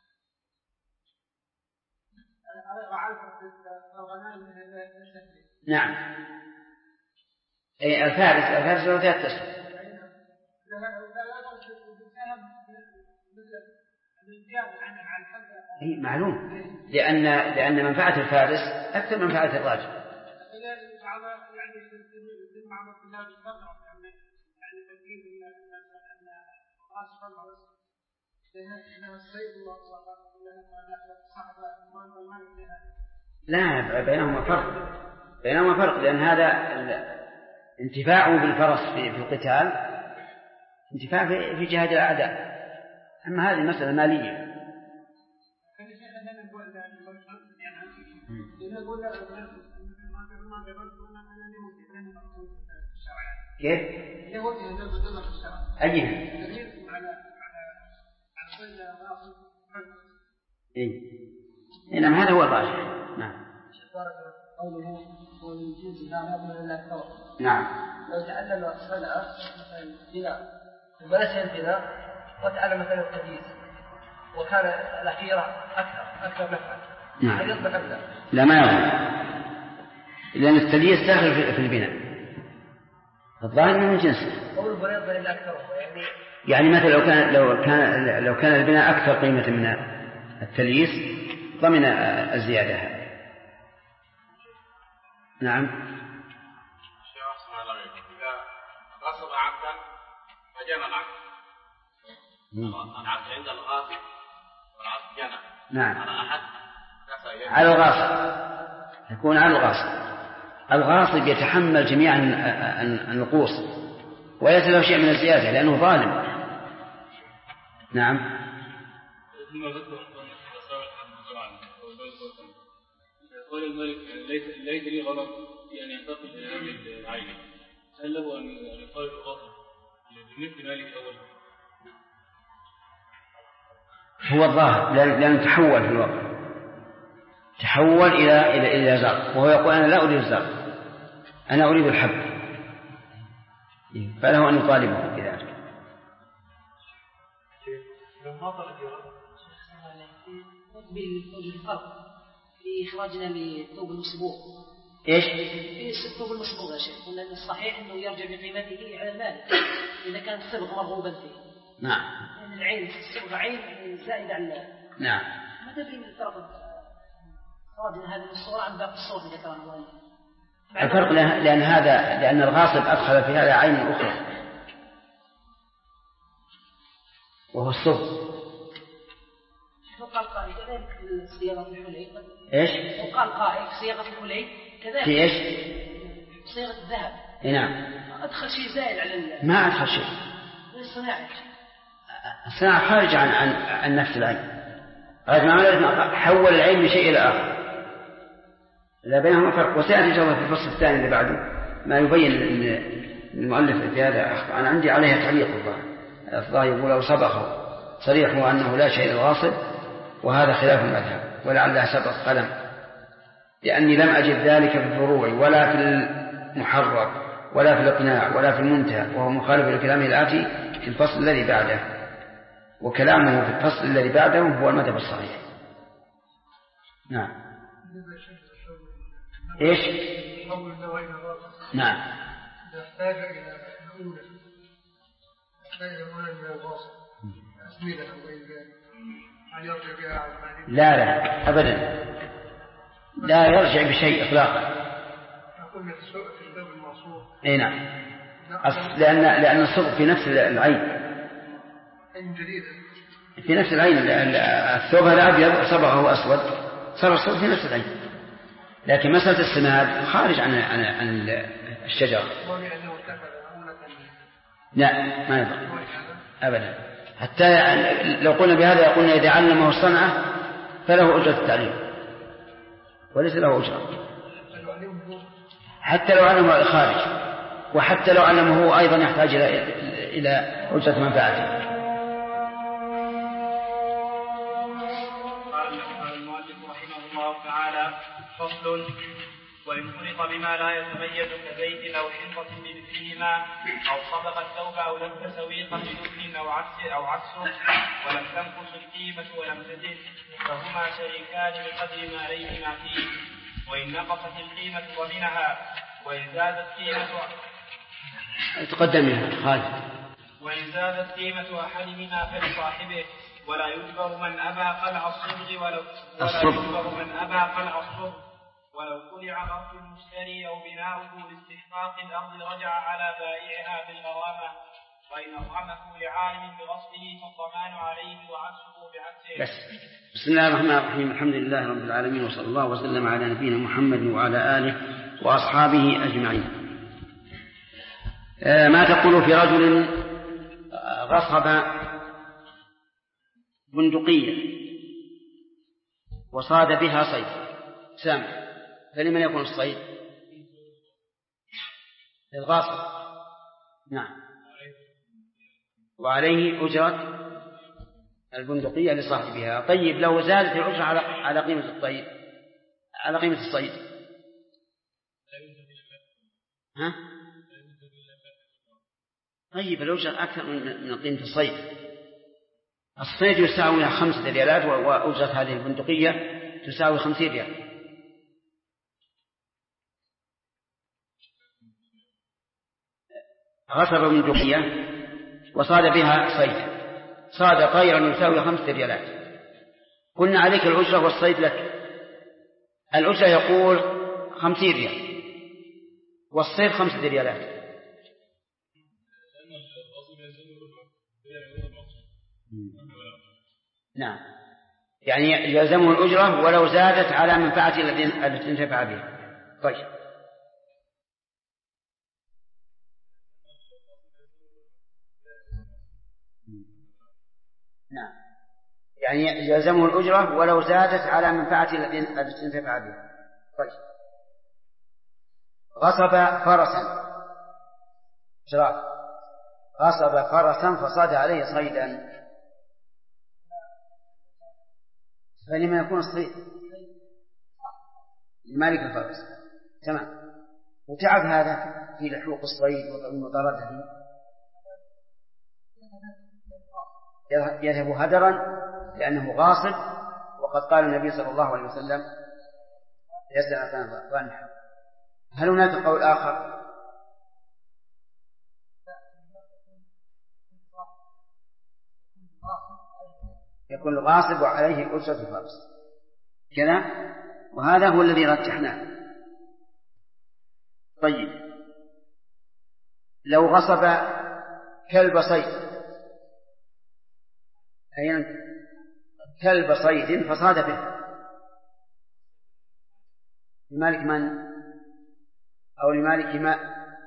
وعلى الغنائم نعم. أي الفارس له 3 أسهم. أي معلوم، لأن منفعة الفارس أكثر من منفعة الراجل. لا، بينهما فرق، لأن هذا انتفاعه بالفرس في القتال انتفاع في جهاد الأعداء، أما هذه مسألة مالية. كيف؟ أيها؟ نعم، هذا هو الراجح. نعم. قوله ومن جنس لا نضمن إلا الثور. نعم. لو تعلم صنعة مثلا البناء وبنى البناء وتعلم مثلا التدريس وكان الأخيرة أكثر نفعا. نعم. هل يصبح أبدا؟ لا، ما يصبح، لأن التدريس داخل في البناء. الظاهر من جنسه. قوله ولا يضمن إلا الثور يعني مثلا لو كان البناء أكثر قيمة من التلييس ضمن الزيادة هذه. نعم. إذا غصب عبدا فجنى العبد، العبد عند الغاصب والعبد جنى. نعم. على أحد على الغاصب، يكون على الغاصب. الغاصب يتحمل جميع النقوص وليس له شيء من الزيادة لأنه ظالم. نعم. قال الملك ليس لي غرض في أن ينتقل إلى هذه العين، هل له أن يقال الغاصب بمثل مالك أولا؟ هو الظاهر لأنه تحول في الوقت، تحول إلى زرق، وهو يقول أنا لا أريد الزرق، أنا أريد الحب، فله أن يطالبه بذلك. بالفرق في إخراجنا للثوب المصبوغ. إيش؟ في الثوب المصبوغ يا شيخ، قلنا الصحيح أنه يرجع بقيمته على المال إذا كان الصبغ مرغوبا فيه. نعم. لأن العين الصبغ عين زائد على المال. نعم. ماذا بين الفرق إخراجنا هذه الصورة عن باقي الصور اللي ذكرها المؤلف؟ الفرق لأن الغاصب أدخل في هذا عين أخرى وهو الصبغ. وقال قائل كذلك في صياغة الحلي. إيش؟ وقال قائل في صياغة الحلي كذلك. في إيش؟ صياغة الذهب. نعم. أدخل شيء زائد على ما أدخل شيء. الصناعة. الصناعة خارج عن نفس العين. حول العين من شيء إلى آخر. لا بينهما فرق، وسيأتي إن شاء الله في الفصل الثاني اللي بعده ما يبين المؤلف في هذا أخطأ. أنا عندي عليها تعليق الظاهر يقول لو سبقه صريحه أنه لا شيء للغاصب، وهذا خلاف المذهب ولعلها سبق قلم، لأني لم أجد ذلك في الفروع ولا في المحرر ولا في الإقناع ولا في المنتهى، وهو مخالف لكلامه الآتي في الفصل الذي بعده، وكلامه في الفصل الذي بعده هو المذهب الصحيح. نعم. إيش؟ نعم. يحتاج إلى الأولى، يحتاج إلى الغاصب أسمينة أو غير ذلك، هل يرجع بها على المالك؟ لا أبدا، لا يرجع بشيء إطلاقا. أقول لك السوء في الباب المعصور. إيه نعم. لأن الصبغ في نفس العين. عين جديدة. في نفس العين، الثوب هذا أبيض صبغه أسود، صار الصبغ في نفس العين. لكن مسألة السماد خارج عن الشجرة. لا، ما يضر أبدا. حتى لو قلنا بهذا يقولون إذا علمه الصنعة فله أجرة التعليم وليس له أجرة، حتى لو علمه خارج، وحتى لو علمه أيضا يحتاج إلى أجرة منفعته. قال المؤلف رحمه الله تعالى: فصل: وإن خلط بما لا يتميز كزيت أو حنطة فيهما أو صبغ الثوب أو لبس ويقا بدهن أو عكسه ولم تنقص القيمة ولم تزد فهما شريكان بقدر ما عليهما فيه، وإن نقصت القيمة ضمنها وإن زادت قيمة تقدمها خالد. وإن زادت قيمة أحدهما فلصاحبه ولا يجبر من أبى قلع الصبغ ولو قلع أرض المشتري أو بناؤه لاستحقاق الأرض رجع على بائعها بالغرامة، وإن أطعمه لعالم بغصبه فالضمان عليه وعكسه بعكسه. بسم الله الرحمن الرحيم. الحمد لله رب العالمين، وصلى الله وسلم على نبينا محمد وعلى آله وأصحابه أجمعين. ما تقول في رجل غصب بندقية وصاد بها صيد سامع، فلمن يكون الصيد؟ الغاصب. نعم، وعليه أجرة البندقية لصاحبها. طيب لو زادت الأجرة على قيمة الصيد، على قيمة الصيد، ها؟ طيب الأجرة أكثر من قيمة الصيد. الصيد يساوي 5 ريالات وأجرة هذه البندقية تساوي 50 ريال. غصب بندقية وصاد بها صيد، صاد طيرا يساوي 5 ريالات، قلنا عليك الأجرة والصيد لك. الأجرة يقول 50 ريال والصيد 5 ريالات. نعم، يعني يلزمه الأجرة ولو زادت على منفعته التي انتفع بها. طيب نعم، يعني يلزمه الأجرة ولو زادت على منفعته التي انتفع بها. طيب غصب فرسا شراف، غصب فرسا فصاد عليه صيدا، فلما يكون الصيد لمالك الفرس. تمام. وتعب هذا في لحوق الصيد ومطاردته، يذهب هدرا لأنه غاصب، وقد قال النبي صلى الله عليه وسلم يسأل عن ظنها. هل هناك قول آخر؟ يكون الغاصب وعليه أجرة الفرس كذا، وهذا هو الذي رجحناه. طيب لو غصب كلب صيد، أي كلب صيد فصاد به، لمالك من؟ أو لمالك ما؟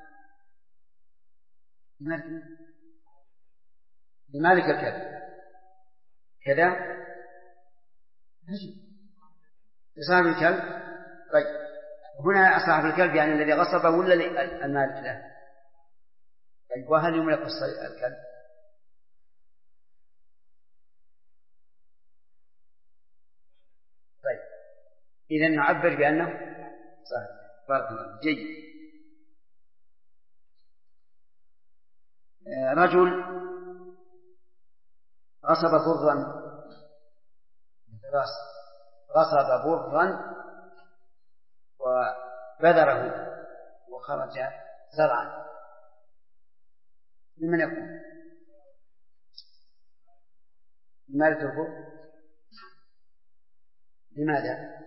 لمالك الكلب كذا لصاحب الكلب. طيب هنا صاحب الكلب يعني الذي غصبه ولا المالك له؟ طيب وهل يملك الكلب؟ طيب إذا نعبر بأنه صاحب. بارك الله. جيد. رجل غصب برا، غصب برا وبذره وخرج زرعا، لمن يكون؟ لماذا البر؟ لماذا؟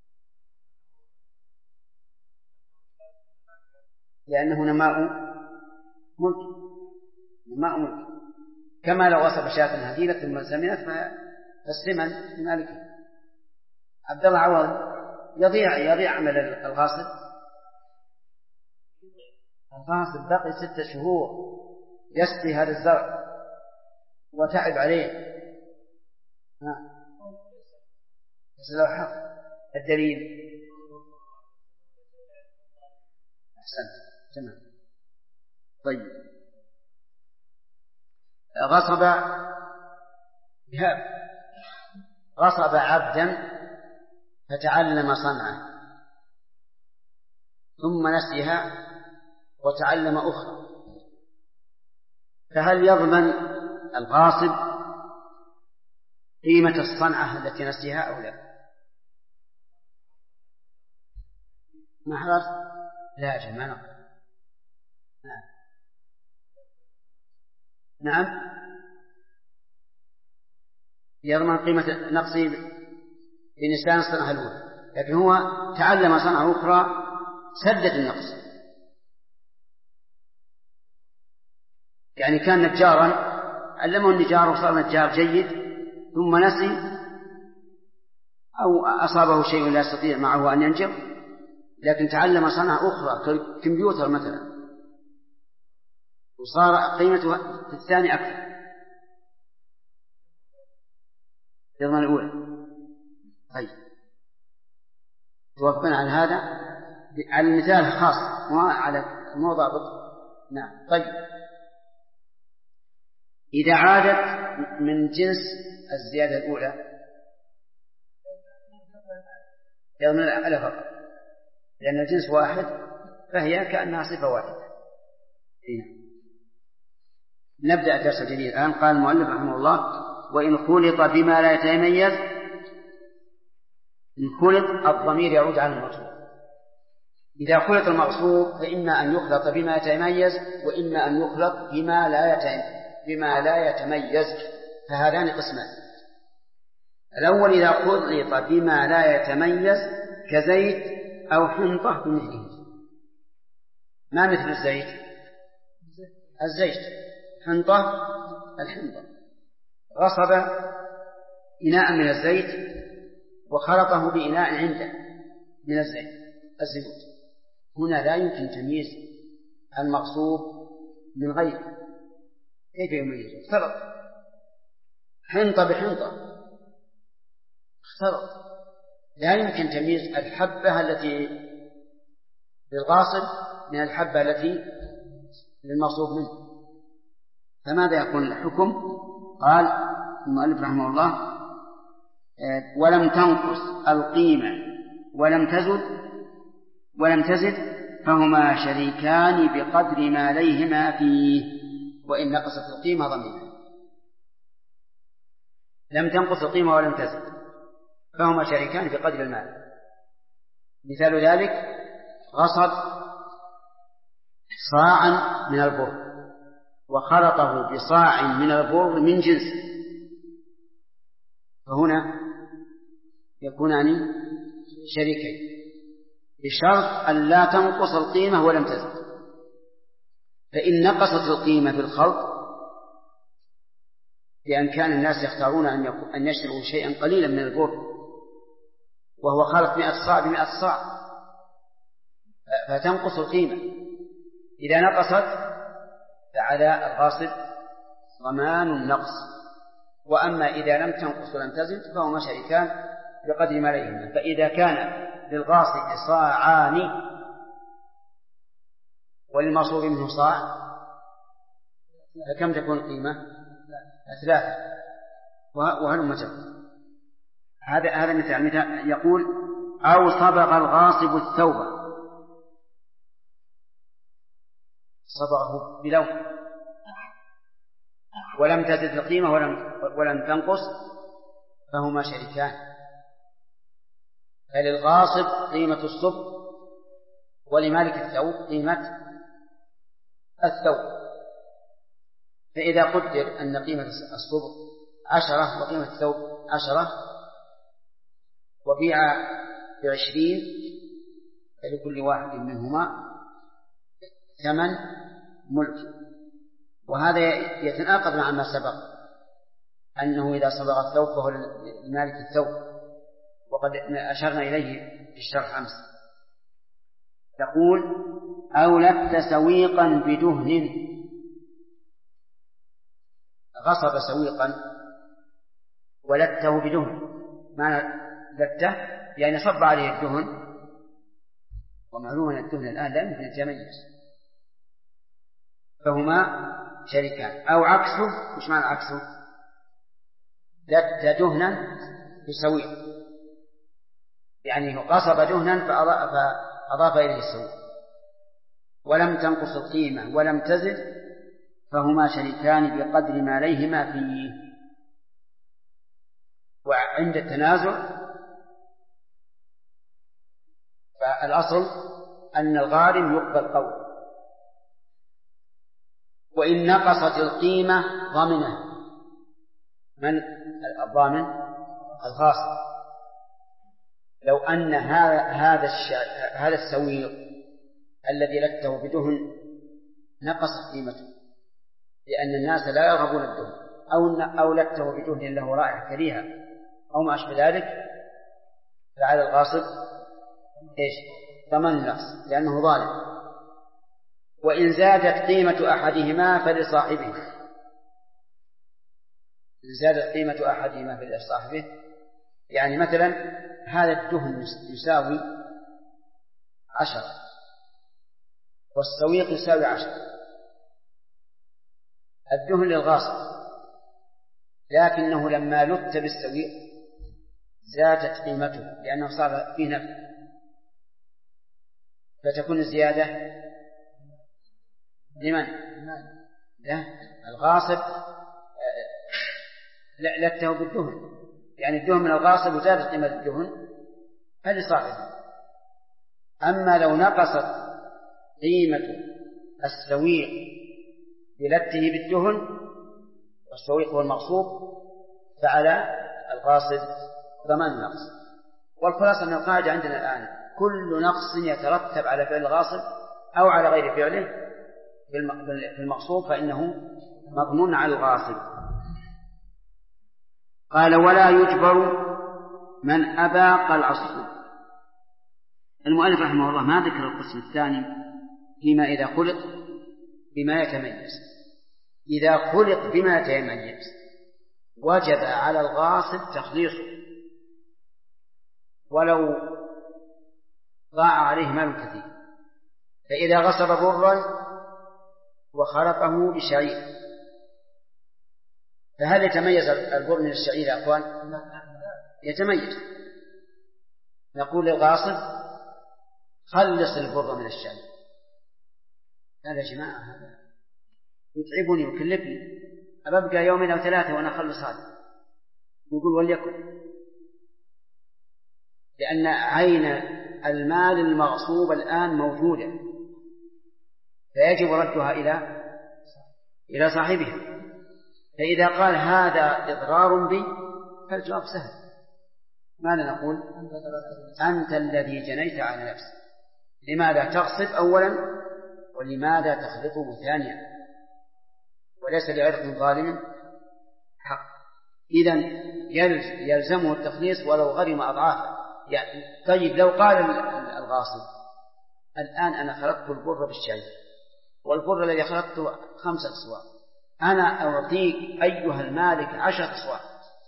لأنه نماء ملك، نماء ملك، كما لو غصب شاة هزيلة ثم سمنت فالسمن لمالكه. عبد الله عوض يضيع عمل الغاصب. الغاصب بقي 6 شهور يسقي هذا الزرع وتعب عليه، بس لو حق الدليل. أحسنت. تمام. طيب غصب عبدا فتعلم صنعه ثم نسيها وتعلم أخرى، فهل يضمن الغاصب قيمة الصنعة التي نسيها أو لا؟ ما حضرت؟ لا يا جماعة. نعم يضمن قيمة نقصه بنسيان الصنعة الأولى، لكن هو تعلم صنعة أخرى سدد النقص. يعني كان نجارا علمه النجار وصار نجار جيد، ثم نسي أو أصابه شيء لا يستطيع معه أن ينجر، لكن تعلم صنعة أخرى كالكمبيوتر مثلا، وصار قيمته في الثاني أكثر، يضمن الأولى. طيب توقفنا على هذا على المثال الخاص مو ضابط. نعم. طيب إذا عادت من جنس الزيادة الأولى يضمن الأعلى فقط، لأن الجنس واحد فهي كأنها صفة واحدة. نبدأ الدرس الجديد الآن. قال المؤلف رحمه الله: وإن خلط بما لا يتميز. إن خلط الضمير يعود على المغصوب. إذا خلط المغصوب فإما أن يخلط بما يتميز وإما أن يخلط بما لا يتميز، فهذان قسمان. الأول إذا خلط بما لا يتميز كزيت أو حنطة بمثله. ما مثل الزيت؟ الزيت. حنطة الحنطة. غصب إناء من الزيت وخلطه بإناء عنده من الزيوت، هنا لا يمكن تمييز المغصوب من غيره. كيف يميزه؟ اختلط حنطة بحنطة، اختلط، لا يمكن تمييز الحبة التي للغاصب من الحبة التي للمغصوب منه. فماذا يكون الحكم؟ قال المؤلف رحمه الله: ولم تنقص القيمة ولم تزد فهما شريكان بقدر ما عليهما فيه، وإن نقصت القيمة ضمنها. لم تنقص القيمة ولم تزد فهما شريكان بقدر المال. مثال ذلك: غصب صاعا من البر وخلطه بصاع من البر من جنس، فهنا يكونان شريكين بشرط أن لا تنقص القيمة ولم تزد. فإن نقصت القيمة بالخلط، لأن كان الناس يختارون أن يشتروا شيئا قليلا من البر وهو خلط 100 صاع ب100 صاع، فتنقص القيمة. إذا نقصت فعلى الغاصب ضمان النقص، وأما إذا لم تنقص ولم تزد فهما شريكان بقدر ما عليهما. فإذا كان للغاصب صاعان وللمغصوب منه صاع فكم تكون القيمة؟ 3. وهل مجرد هذا مثال يقول: أو صبغ الغاصب الثوب، صبغه بلون ولم تزد القيمة ولم تنقص فهما شريكان. فللغاصب قيمة الصبغ ولمالك الثوب قيمة الثوب. فإذا قدر أن قيمة الصبغ 10 وقيمة الثوب 10 وبيع ب20 فلكل واحد منهما ثمن ملك. وهذا يتناقض مع ما سبق أنه إذا صبغ الثوب فهو لمالك الثوب، وقد أشرنا إليه في الشرح أمس. يقول: أو لت سويقا بدهن. غصب سويقا ولته بدهن. معنى لته يعني صب عليه الدهن، ومعلوم أن الدهن الآن لا يمكن يتميز، فهما شريكان. أو عكسه. مش معنى عكسه؟ لت دهنا بسويق، يعني غصب دهنا فأضاف إليه السويق. ولم تنقص القيمة ولم تزد فهما شريكان بقدر ما عليهما فيه. وعند التنازع فالأصل أن الغارم يقبل قوله، وإن نقصت القيمة ضمنه. من الضامن؟ الغاصب. لو أن هذا السويق الذي لته بدهن نقصت قيمته لأن الناس لا يرغبون الدهن، أو لته بدهن له رائحة كريهة أو ما أشبه ذلك، فعلى الغاصب ضمان النقص لأنه ظالم. وإن زادت قيمة أحدهما فلصاحبه. إن زادت قيمة أحدهما فلصاحبه، يعني مثلا هذا الدهن يساوي 10 والسويق يساوي 10، الدهن للغاصب، لكنه لما لت بالسويق زادت قيمته لأنه صار فيه نفع، فتكون الزيادة لمن؟ لا، الغاصب لته بالدهن، يعني الدهن من الغاصب وزادت قيمة الدهن فلصاحبه. أما لو نقصت قيمة السويق بلته بالدهن والسويق هو المغصوب فعلى الغاصب ضمان النقص. والخلاصة أن القاعدة عندنا الآن كل نقص يترتب على فعل الغاصب أو على غير فعله في المغصوب فإنه مضمون على الغاصب. قال ولا يجبر من أبى العصفور. المؤلف رحمه الله ما ذكر القسم الثاني فيما إذا خلط بما يتميز. إذا خلط بما يتميز وجب على الغاصب تخليصه ولو ضاع عليه مال كثير. فإذا غصب برا وخلطه بشعير فهل يتميز البر من الشعير يا أخوان؟ يتميز. نقول للغاصب خلص البر من الشعير. هذا يا جماعة هذا يتعبني ويكلفني، أبقى يومين أو 3 وأنا أخلص هذا. يقول وليكن، لأن عين المال المغصوب الآن موجودة فيجب ردها إلى صاحبها. فإذا قال هذا إضرار بي فالجواب سهل. ماذا نقول؟ أنت الذي جنيت على نفسك. لماذا تغصب أولا ولماذا تخلطه ثانيا؟ وليس لعرق ظالم حق. إذن يلزمه التخليص ولو غرم أضعافه. يعني طيب لو قال الغاصب الآن أنا خلطت البر بالشعير والبر الذي خلطته 5 أصواع، أنا أعطيك أيها المالك 10 أصواع،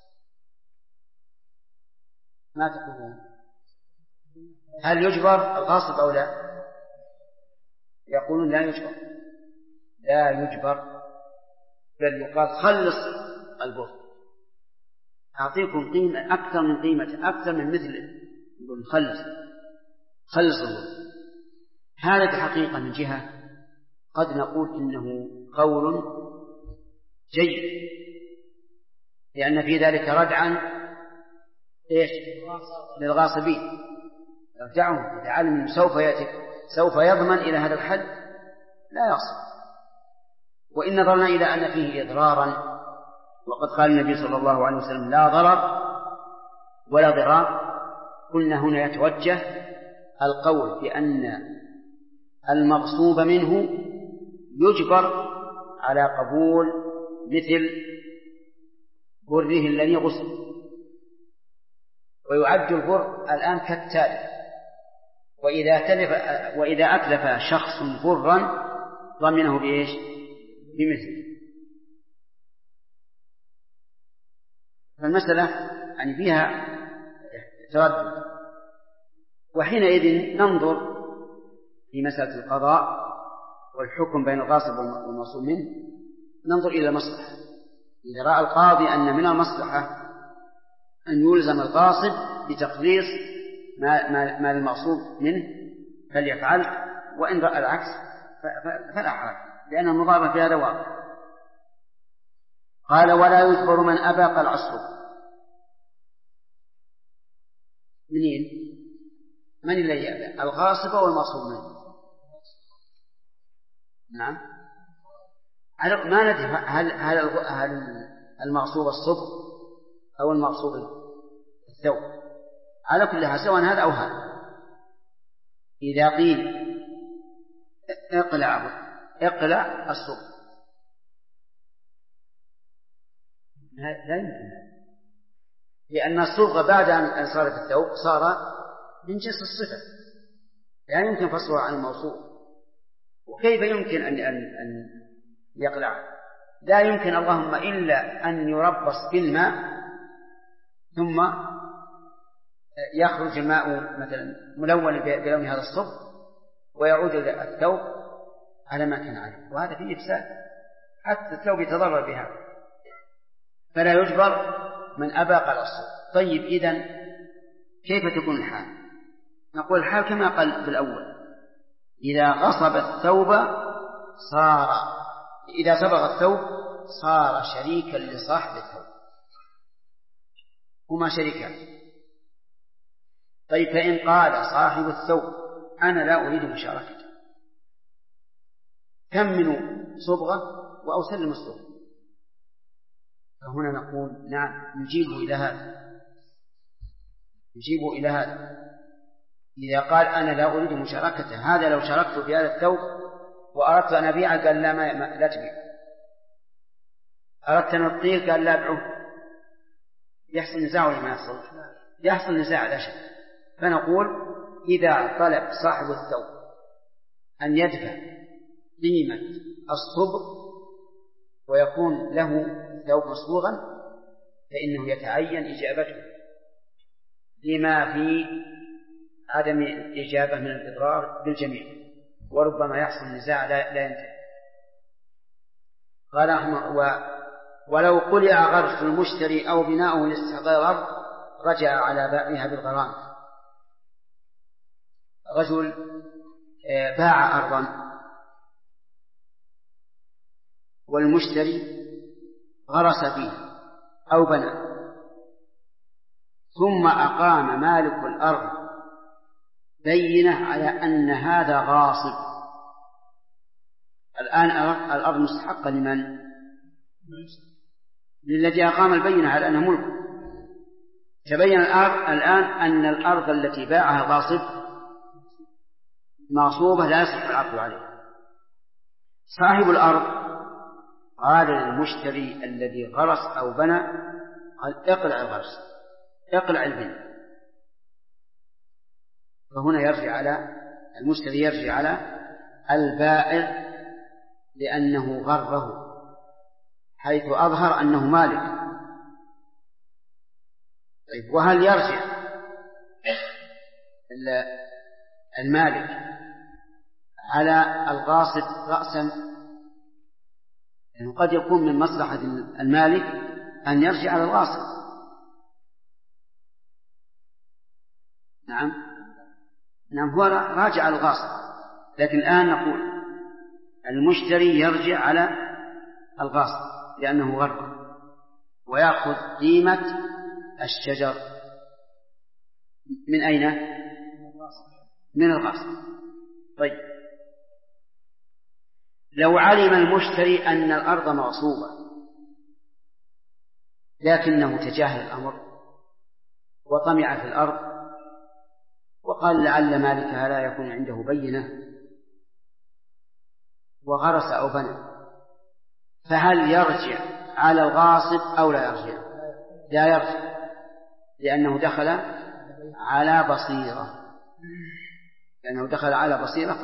ما تقولون؟ هل يجبر الغاصب أو لا؟ يقولون لا يجبر، لا يجبر، بل يقال خلص البر، أعطيكم قيمة أكثر من قيمة أكثر من مثله، يقول خلص البر. هذا الحقيقة من جهة قد نقول إنه قول جيد لأن في ذلك ردعا للغاصبين، يرجعهم إذا علم سوف يضمن إلى هذا الحد لا يغصب. وإن نظرنا إلى أن فيه إضرارا، وقد قال النبي صلى الله عليه وسلم لا ضرر ولا ضرار، قلنا هنا يتوجه القول بأن المغصوب منه يجبر على قبول مثل بره الذي غصب، ويعد البر الآن كالتالي: وإذا أتلف شخص برا ضمنه بإيش؟ بمثله. فالمسألة يعني فيها تردد، وحينئذ ننظر في مسألة القضاء والحكم بين الغاصب والمغصوب منه، ننظر إلى المصلحة. إذا رأى القاضي أن من المصلحة أن يلزم الغاصب بتقليص ما المغصوب منه فليفعل، وإن رأى العكس فلا حرج، لأن المضاربة في هذا واضح. قال ولا يجبر من أبى قلع الصبغ. منين؟ من الذي يأبى؟ الغاصب أو المغصوب منه؟ نعم، ما ندري هل المغصوب الصبغ أو المغصوب الثوب. على كل حال سواء هذا أو هذا، إذا قيل اقلع الصبغ لا يمكن، لأن الصبغ بعد أن صارت الثوب صار من جنس الصفة، لا يمكن فصله عن الموصوف. وكيف يمكن أن يقلع؟ لا يمكن اللهم إلا أن يربص بالماء ثم يخرج الماء مثلا ملون بلون هذا الصبغ ويعود الثوب على ما كان عليه، وهذا فيه إفساد، حتى الثوب يتضرر بها. فلا يجبر من أبى قلع الصبغ. طيب إذن كيف تكون الحال؟ نقول الحال كما قال بالأول، إذا غصب الثوب إذا صبغ الثوب صار شريكا لصاحب الثوب، هما شريكان. طيب فإن قال صاحب الثوب أنا لا أريد مشاركته، ثمنوا صبغة وأسلم الصبغة، فهنا نقول نعم نجيبه إلى هذا. إذا قال أنا لا أريد مشاركته، هذا لو شاركت في هذا الثوب وأردت أن أبيعه قال لا تبيع، أردت أن أبقيه قال لا أبيعه، يحصل نزاع ولا ما يحصل؟ يحصل نزاع لا شك. فنقول إذا طلب صاحب الثوب أن يدفع قيمة الصبغ ويكون له ثوب مصبوغا فإنه يتعين إجابته، لما في عدم الإجابة من الإضرار بالجميع، وربما يحصل نزاع لا ينتهي. قال ولو قلع غرس المشتري أو بناؤه لاستحضار الأرض رجع على بائعها بالغرامة. رجل باع أرضا والمشتري غرس فيه أو بنى، ثم أقام مالك الأرض بينة على أن هذا غاصب. الآن الأرض مستحقة لمن؟ للذي أقام البينة على أنه ملك. تبين الآن أن الأرض التي باعها غاصب مغصوبة لا يصح العقد عليها. صاحب الأرض قال للمشتري الذي غرس أو بنى قال اقلع الغرس، اقلع البناء، فهنا المشتري يرجع على البائع لأنه غره حيث أظهر أنه مالك. طيب وهل يرجع المالك على الغاصب رأسا؟ يعني قد يكون من مصلحة المالك أن يرجع على الغاصب. نعم هو راجع على الغاصب، لكن الآن نقول المشتري يرجع على الغاصب لأنه غرق ويأخذ قيمة الشجر من أين؟ من الغاصب. طيب لو علم المشتري أن الأرض مغصوبة لكنه تجاهل الأمر وطمع في الأرض وقال لعل مالكها لا يكون عنده بينة وغرس أو بنى، فهل يرجع على الغاصب أو لا يرجع؟ لا يرجع، لأنه دخل على بصيرة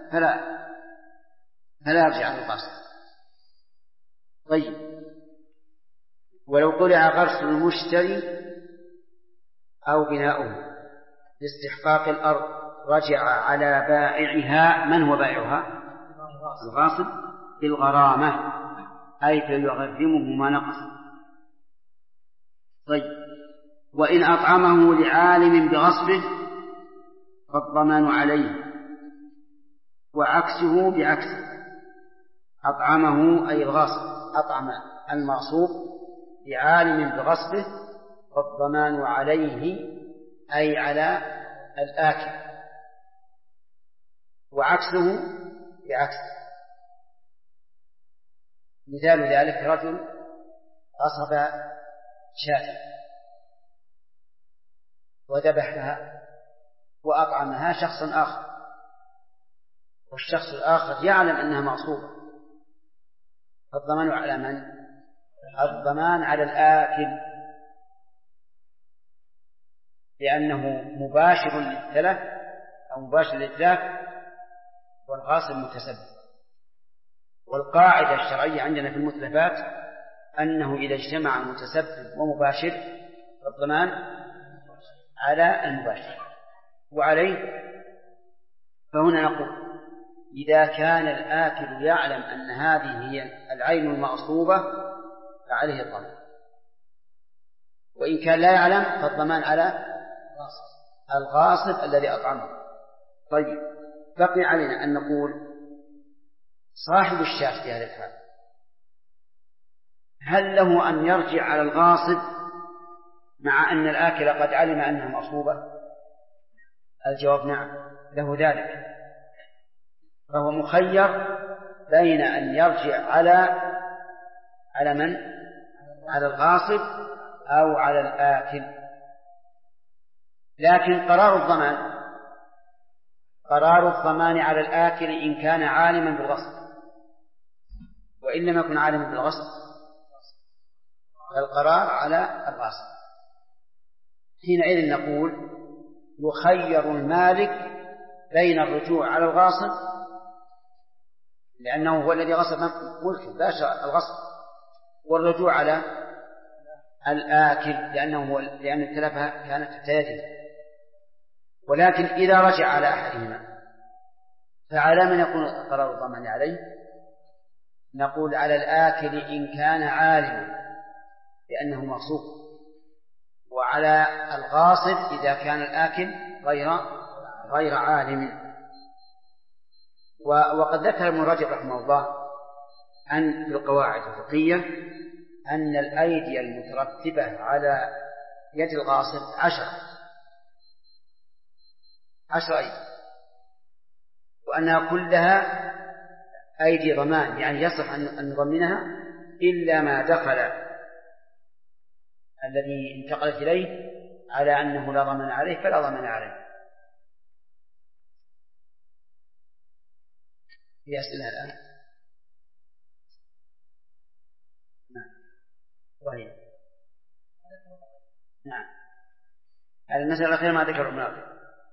فلا يرجع على الغاصب. طيب ولو قلع غرس المشتري أو بناؤه لاستحقاق الأرض رجع على بائعها. من هو بائعها؟ الغاصب بالغرامة، أي فيغرمه ما نقص. طيب وإن أطعمه لعالم بغصبه فالضمان عليه وعكسه بعكسه. أطعمه أي الغاصب، أطعم المغصوب بعالم بغصبه، فالضمان عليه أي على الآكل، وعكسه بعكسه. مثال ذلك رجل غصب شاة وذبحها وأطعمها شخص آخر، والشخص الآخر يعلم أنها مغصوبة، فالضمان على من؟ الضمان على الآكل، لأنه مباشر للتلف أو مباشر للإتلاف، والغاصب متسبب. والقاعدة الشرعية عندنا في المتلفات أنه إذا اجتمع متسبب ومباشر فالضمان على المباشر. وعليه فهنا نقول إذا كان الآكل يعلم أن هذه هي العين المغصوبة فعليه الضمان، وإن كان لا يعلم فالضمان على الغاصب الذي أطعمه. طيب، بقي علينا أن نقول صاحب الشاة في هذا الحال هل له أن يرجع على الغاصب مع أن الآكل قد علم أنها مغصوبة؟ الجواب نعم، له ذلك، فهو مخير بين أن يرجع على من؟ على الغاصب أو على الآكل. لكن قرار الضمان على الآكل إن كان عالما بالغصب، وإن لم يكن عالما بالغصب فالقرار على الغاصب. حينئذ نقول يخير المالك بين الرجوع على الغاصب، لأنه هو الذي غصب ملكه باشا الغصب، والرجوع على الآكل لأن التلفة كانت تحت يده. ولكن إذا رجع على أحدهما فعلى من يكون قرار الضمان عليه؟ نقول على الآكل إن كان عالما لأنه مغصوب، وعلى الغاصب إذا كان الآكل غير عالم. وقد ذكر ابن رجب رحمه الله عن في القواعد الفقهية أن الأيدي المترتبة على يد الغاصب 10 أيدي، وأنها كلها أيدي ضمان، يعني يصح أن نضمنها إلا ما دخل الذي انتقلت إليه على أنه لا ضمان عليه فلا ضمان عليه. في أسئلة الآن؟ نعم. طيب. نعم. المسألة الأخيرة ما ذكر ابن رجب،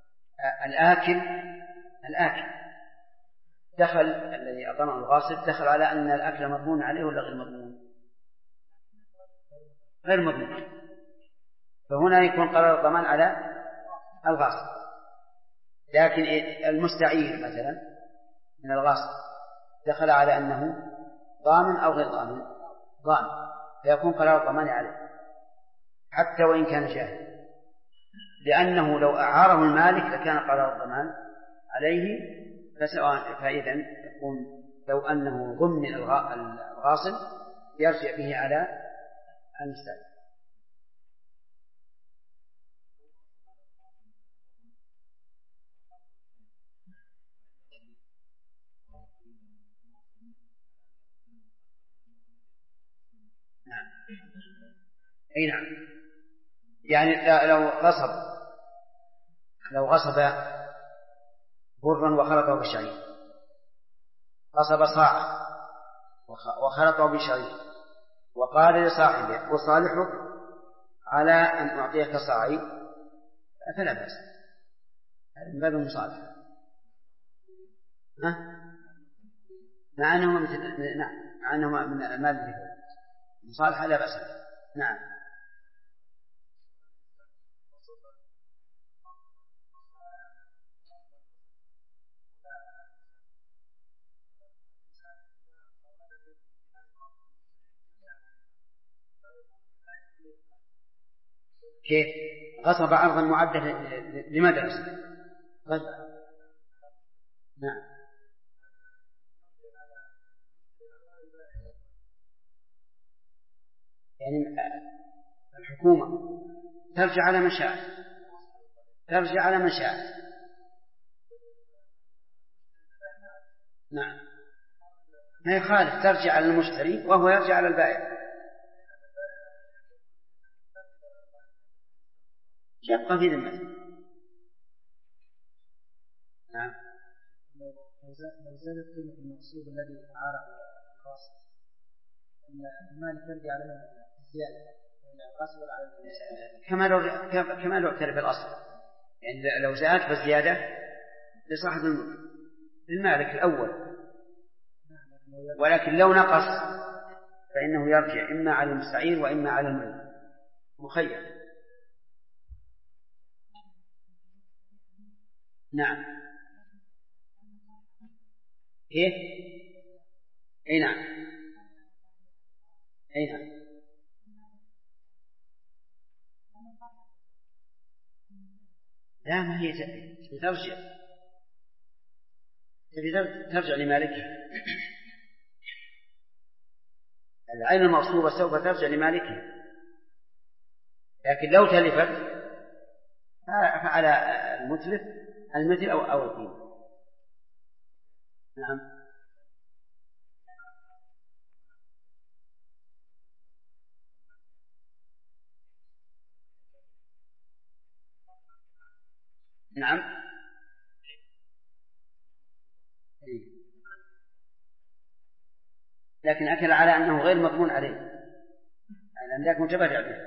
الآكل دخل الذي أطعمه الغاصب دخل على أن الأكل مضمون عليه ولا غير مضمون؟ غير مضمون، فهنا يكون قرار الضمان على الغاصب. لكن المستعير مثلا من الغاصب دخل على أنه ضامن أو غير ضامن، فيكون قرار الضمان عليه حتى وإن كان جاهل، لأنه لو أعاره المالك لكان قرار الضمان عليه. فإذا يكون لو أنه ضمن الغاصب يرجع به على المستعير. نعم. أي نعم، يعني لو غصب برا وخلطه بالشعير، غصب صاع وخلطه بالشعير وقال لصاحبه وصالحك على أن أعطيك صاعي فلا بأس، هذا من باب المصالحة، مع أنه من المال الذي المصالحة لا بأس. نعم. كيف غصب عرضا معدة لمدرسة؟ نعم. يعني الحكومة ترجع على مشاعر، ترجع على مشاعر. نعم، ما يخالف، ترجع على المشتري وهو يرجع على البائع، يبقى في ذمته. نعم. لو زادت قيمة المغصوب الذي أعاره الغاصب المالك يرجع عليه الزيادة الغاصب على كما لو اعترف الأصل، يعني لو زاد فالزيادة لصاحب الملك للمالك الأول، ولكن لو نقص فإنه يرجع إما على المستعير وإما على الملك مخير. نعم. إيه؟ أي نعم، أي نعم. لا، ما هي ترجع لمالكها. العين المغصوبة سوف ترجع لمالكها، لكن لو تلفت فعلى المتلف المثل أو القيمة. نعم. نعم. لكن أكل على أنه غير مضمون عليه، يعني الأملاك متبرع به.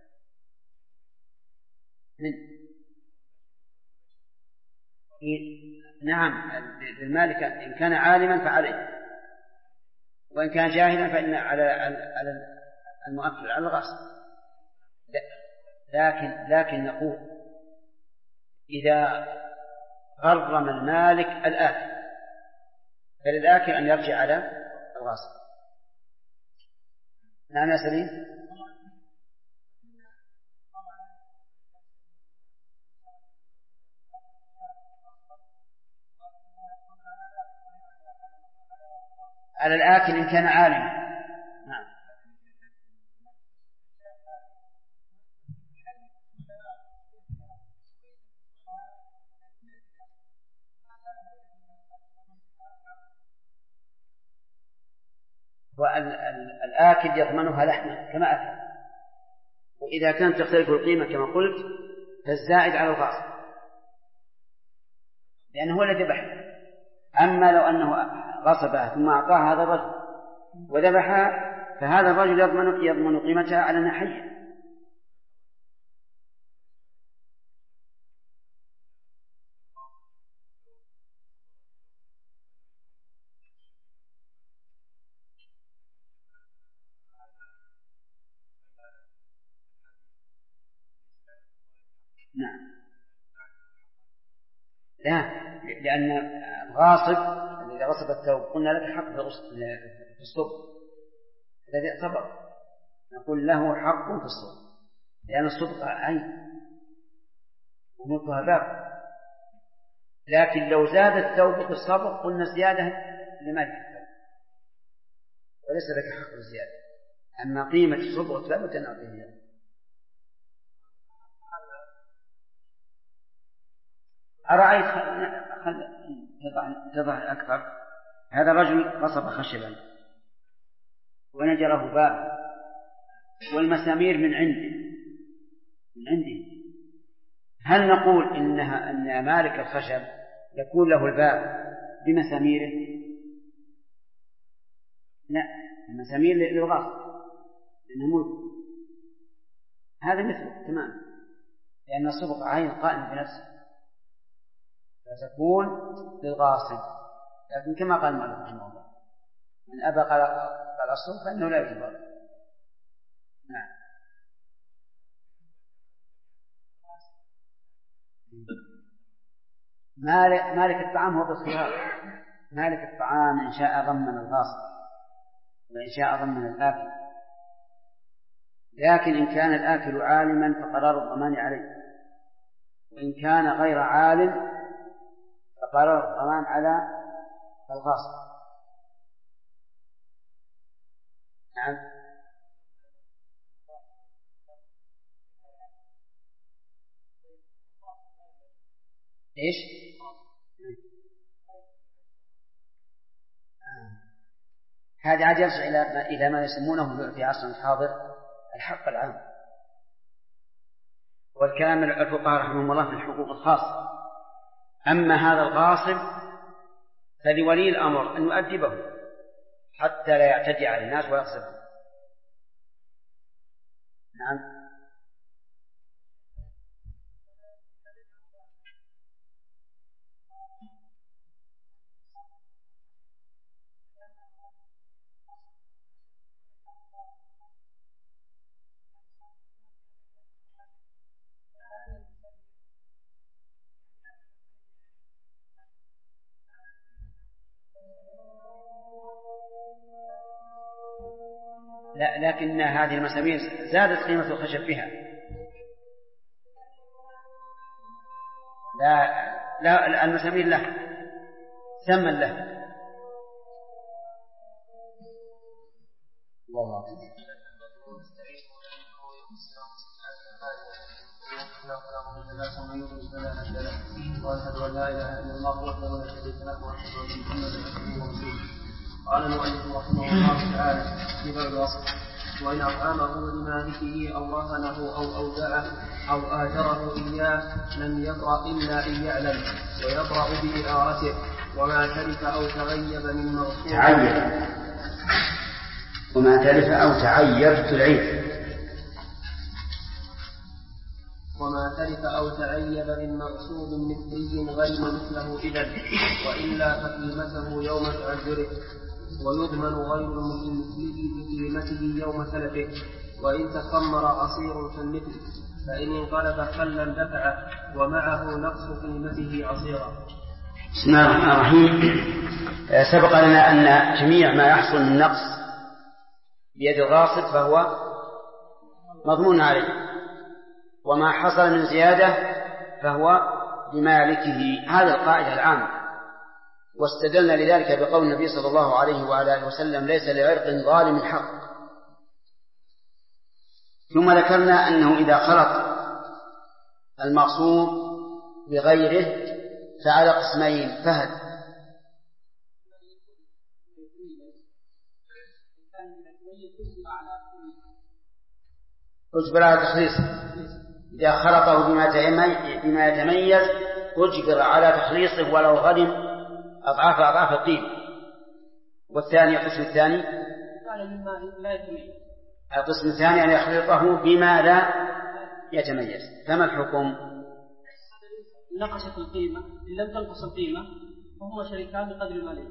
نعم، المالك إن كان عالما فعليه، وإن كان جاهلا فإن على المؤكل على الغاصب. لكن نقول إذا غرم المالك الآكل فللآكل أن يرجع على الغاصب. نعم يا سليم. على الآكل إن كان عالما. نعم. والآكل يضمنها لحما كما أكل، وإذا كانت تختلف القيمة كما قلت فالزائد على الغاصب لأنه هو الذي ذبح. أما لو أنه غصبها ثم أعطاها هذا الرجل وذبحها فهذا الرجل يضمن قيمتها على ناحية. نعم. لا، لأن الغاصب الذي غصب الثوب قلنا لك حق في الصدق الذي اعتبر، نقول له حق في الصدق لأن الصدق عين وملكها باب. لكن لو زاد الثوب في الصبغ قلنا زيادة لمالك الثوب وليس لك حق الزيادة، أما قيمة الصبغ ثابتة نعطيها. أرأيت تضع أكثر، هذا الرجل غصب خشبا ونجره باب والمسامير من عنده، هل نقول أن مالك الخشب يكون له الباب بمساميره؟ لا، المسامير للغاصب لأنه ملك، هذا مثله تمام، لأن الصبغ عين قائم بنفسه فتكون للغاصب. لكن كما قال مالك رحمه الله من أبى قال الصبغ فإنه لا يجبر. نعم. مالك الطعام هو بالخيار، مالك الطعام إن شاء ضمن الغاصب وإن شاء ضمن الآكل، لكن إن كان الآكل عالما فقرار الضمان عليه، وإن كان غير عالم فقرار الضمان على الغاصب. نعم. إيش؟ هذا عاد يرجع إلى ما يسمونه في عصرنا الحاضر الحق العام، والكلام الفقهاء رحمهم الله في الحقوق الخاصة. أما هذا الغاصب فلولي الأمر أن يؤدبه حتى لا يعتدي على الناس ويغصبهم. نعم. لا، لكن هذه المسامير زادت قيمة الخشب بها. لا المسامير له ثمن له. والله وأشهد أن لا إله إلا الله وحده لا شريك له وأشهد أن محمدا عبده ورسوله. قال المؤلف رحمه الله تعالى في باب الوصف: وإن أطعمه لمالكه أو رهنه أو أودعه أو آجره إياه لم يبرأ إلا إن يعلم، ويبرأ بإعارته وما تلف أو تغيب من مغصوب وما تلف أو تعير العيب وما تلف أو تعيب من مغصوب مثلي غرم مثله إذن، وإلا فقيمته يوم تعذره، ويضمن غير المثلي بقيمته يوم تلفه. وإن تخمر عصير كالمثل فإن انقلب خلا دفعه ومعه نقص قيمته عصيرا. بسم الله الرحمن الرحيم. سبق لنا أن جميع ما يحصل من نقص بيد الغاصب فهو مضمون عليه، وما حصل من زيادة فهو لمالكه. هذا القاعدة العامة، واستدلنا لذلك بقول النبي صلى الله عليه وعلى آله وسلم: ليس لعرق ظالم حق. ثم ذكرنا أنه إذا خلط المغصوب بغيره فعلى قسمين. فهد أجبر على تخليصه. إذا خلطه بما يتميز أجبر على تخليصه ولو غنم أضعاف القيمة. والثاني القسم الثاني أن يخلطه بما لا يتميز. فما الحكم؟ نقصت القيمة إن لم تنقص القيمة فهما شريكان بقدر المالية،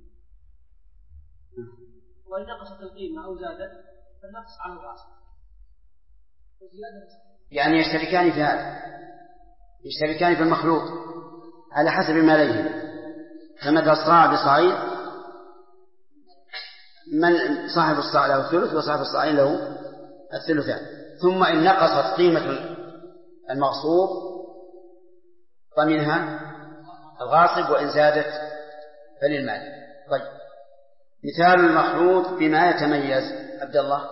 وإن نقصت القيمة أو زادت فالنقص على الغاصب. يعني يشتركان في هذا، يشتركان في المخلوط على حسب ماليه. فمثل الصاع بصاعين، من صاحب الصاع له الثلث وصاحب الصاعين له الثلثان. ثم إن نقصت قيمة المغصوب فمنها الغاصب، وإن زادت فللمال. طيب، مثال المخلوط بما يتميز عبد الله: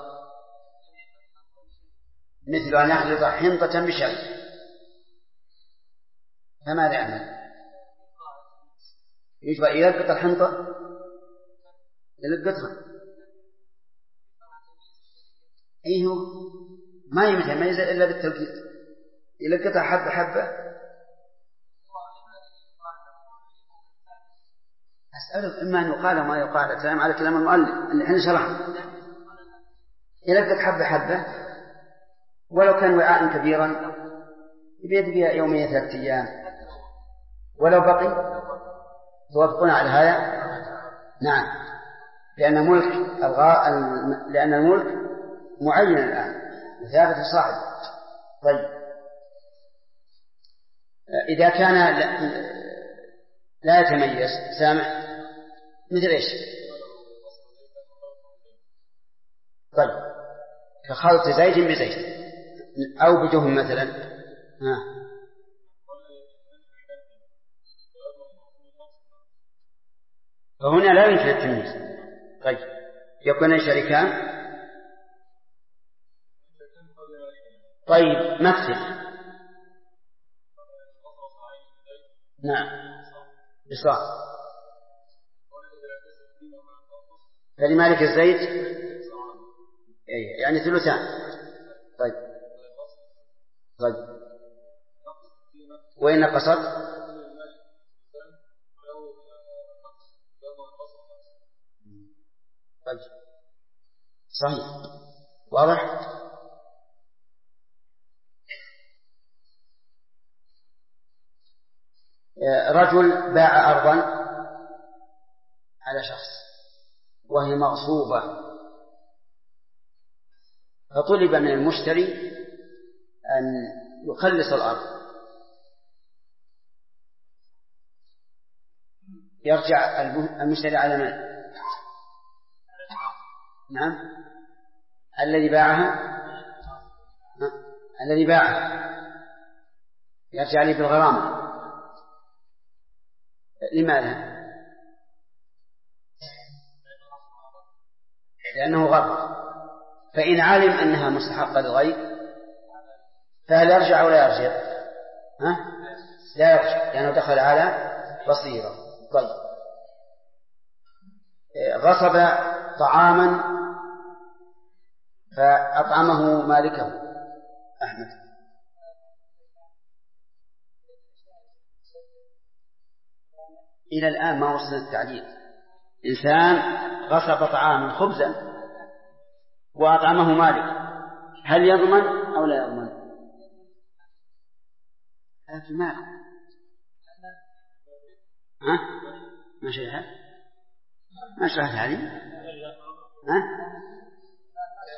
مثل أن يخلط حنطة بشعير، فماذا يعمل؟ يلقط الحنطة، يلقطها، أيه ما يتميز إلا بالتوقيت، يلقطها حبة حبة. أسأله إما أن يقال وما يقال، الكلام على كلام المؤلف اللي احنا شرحنا. يلقط حبة حبة، ولو كان وعاء كبيرا يبيع يوميا 3 أيام، ولو بقي توافقون على هذا؟ نعم، لأن الملك معين الآن وثابت الصاحب. طيب، إذا كان لا يتميز سامح مثل إيش؟ طيب، كخلط زيت بزيت أو بدهن مثلا. فهنا لا يمكن التمييز. طيب، يكون شريكان طيب مثل. نعم بصاع. فلمالك الزيت يعني ثلثان. طيب وإن نقصت طيب صحيح واضح. رجل باع أرضا على شخص وهي مغصوبة، فطلب من المشتري أن يخلص الأرض. يرجع المشتري على من؟ نعم الذي باعها يرجع لي بالغرامة. لماذا؟ لأنه غرر. فإن علم أنها مستحقة للغير فهل يرجع أو لا يرجع؟ لا يرجع لأنه دخل على بصيرة. طيب غصب طعاما فأطعمه مالكه أحمد. إلى الآن ما وصل التعديل. إنسان غصب طعاما خبزا وأطعمه مالك، هل يضمن أو لا يضمن؟ في المال. ما شرحت هذه؟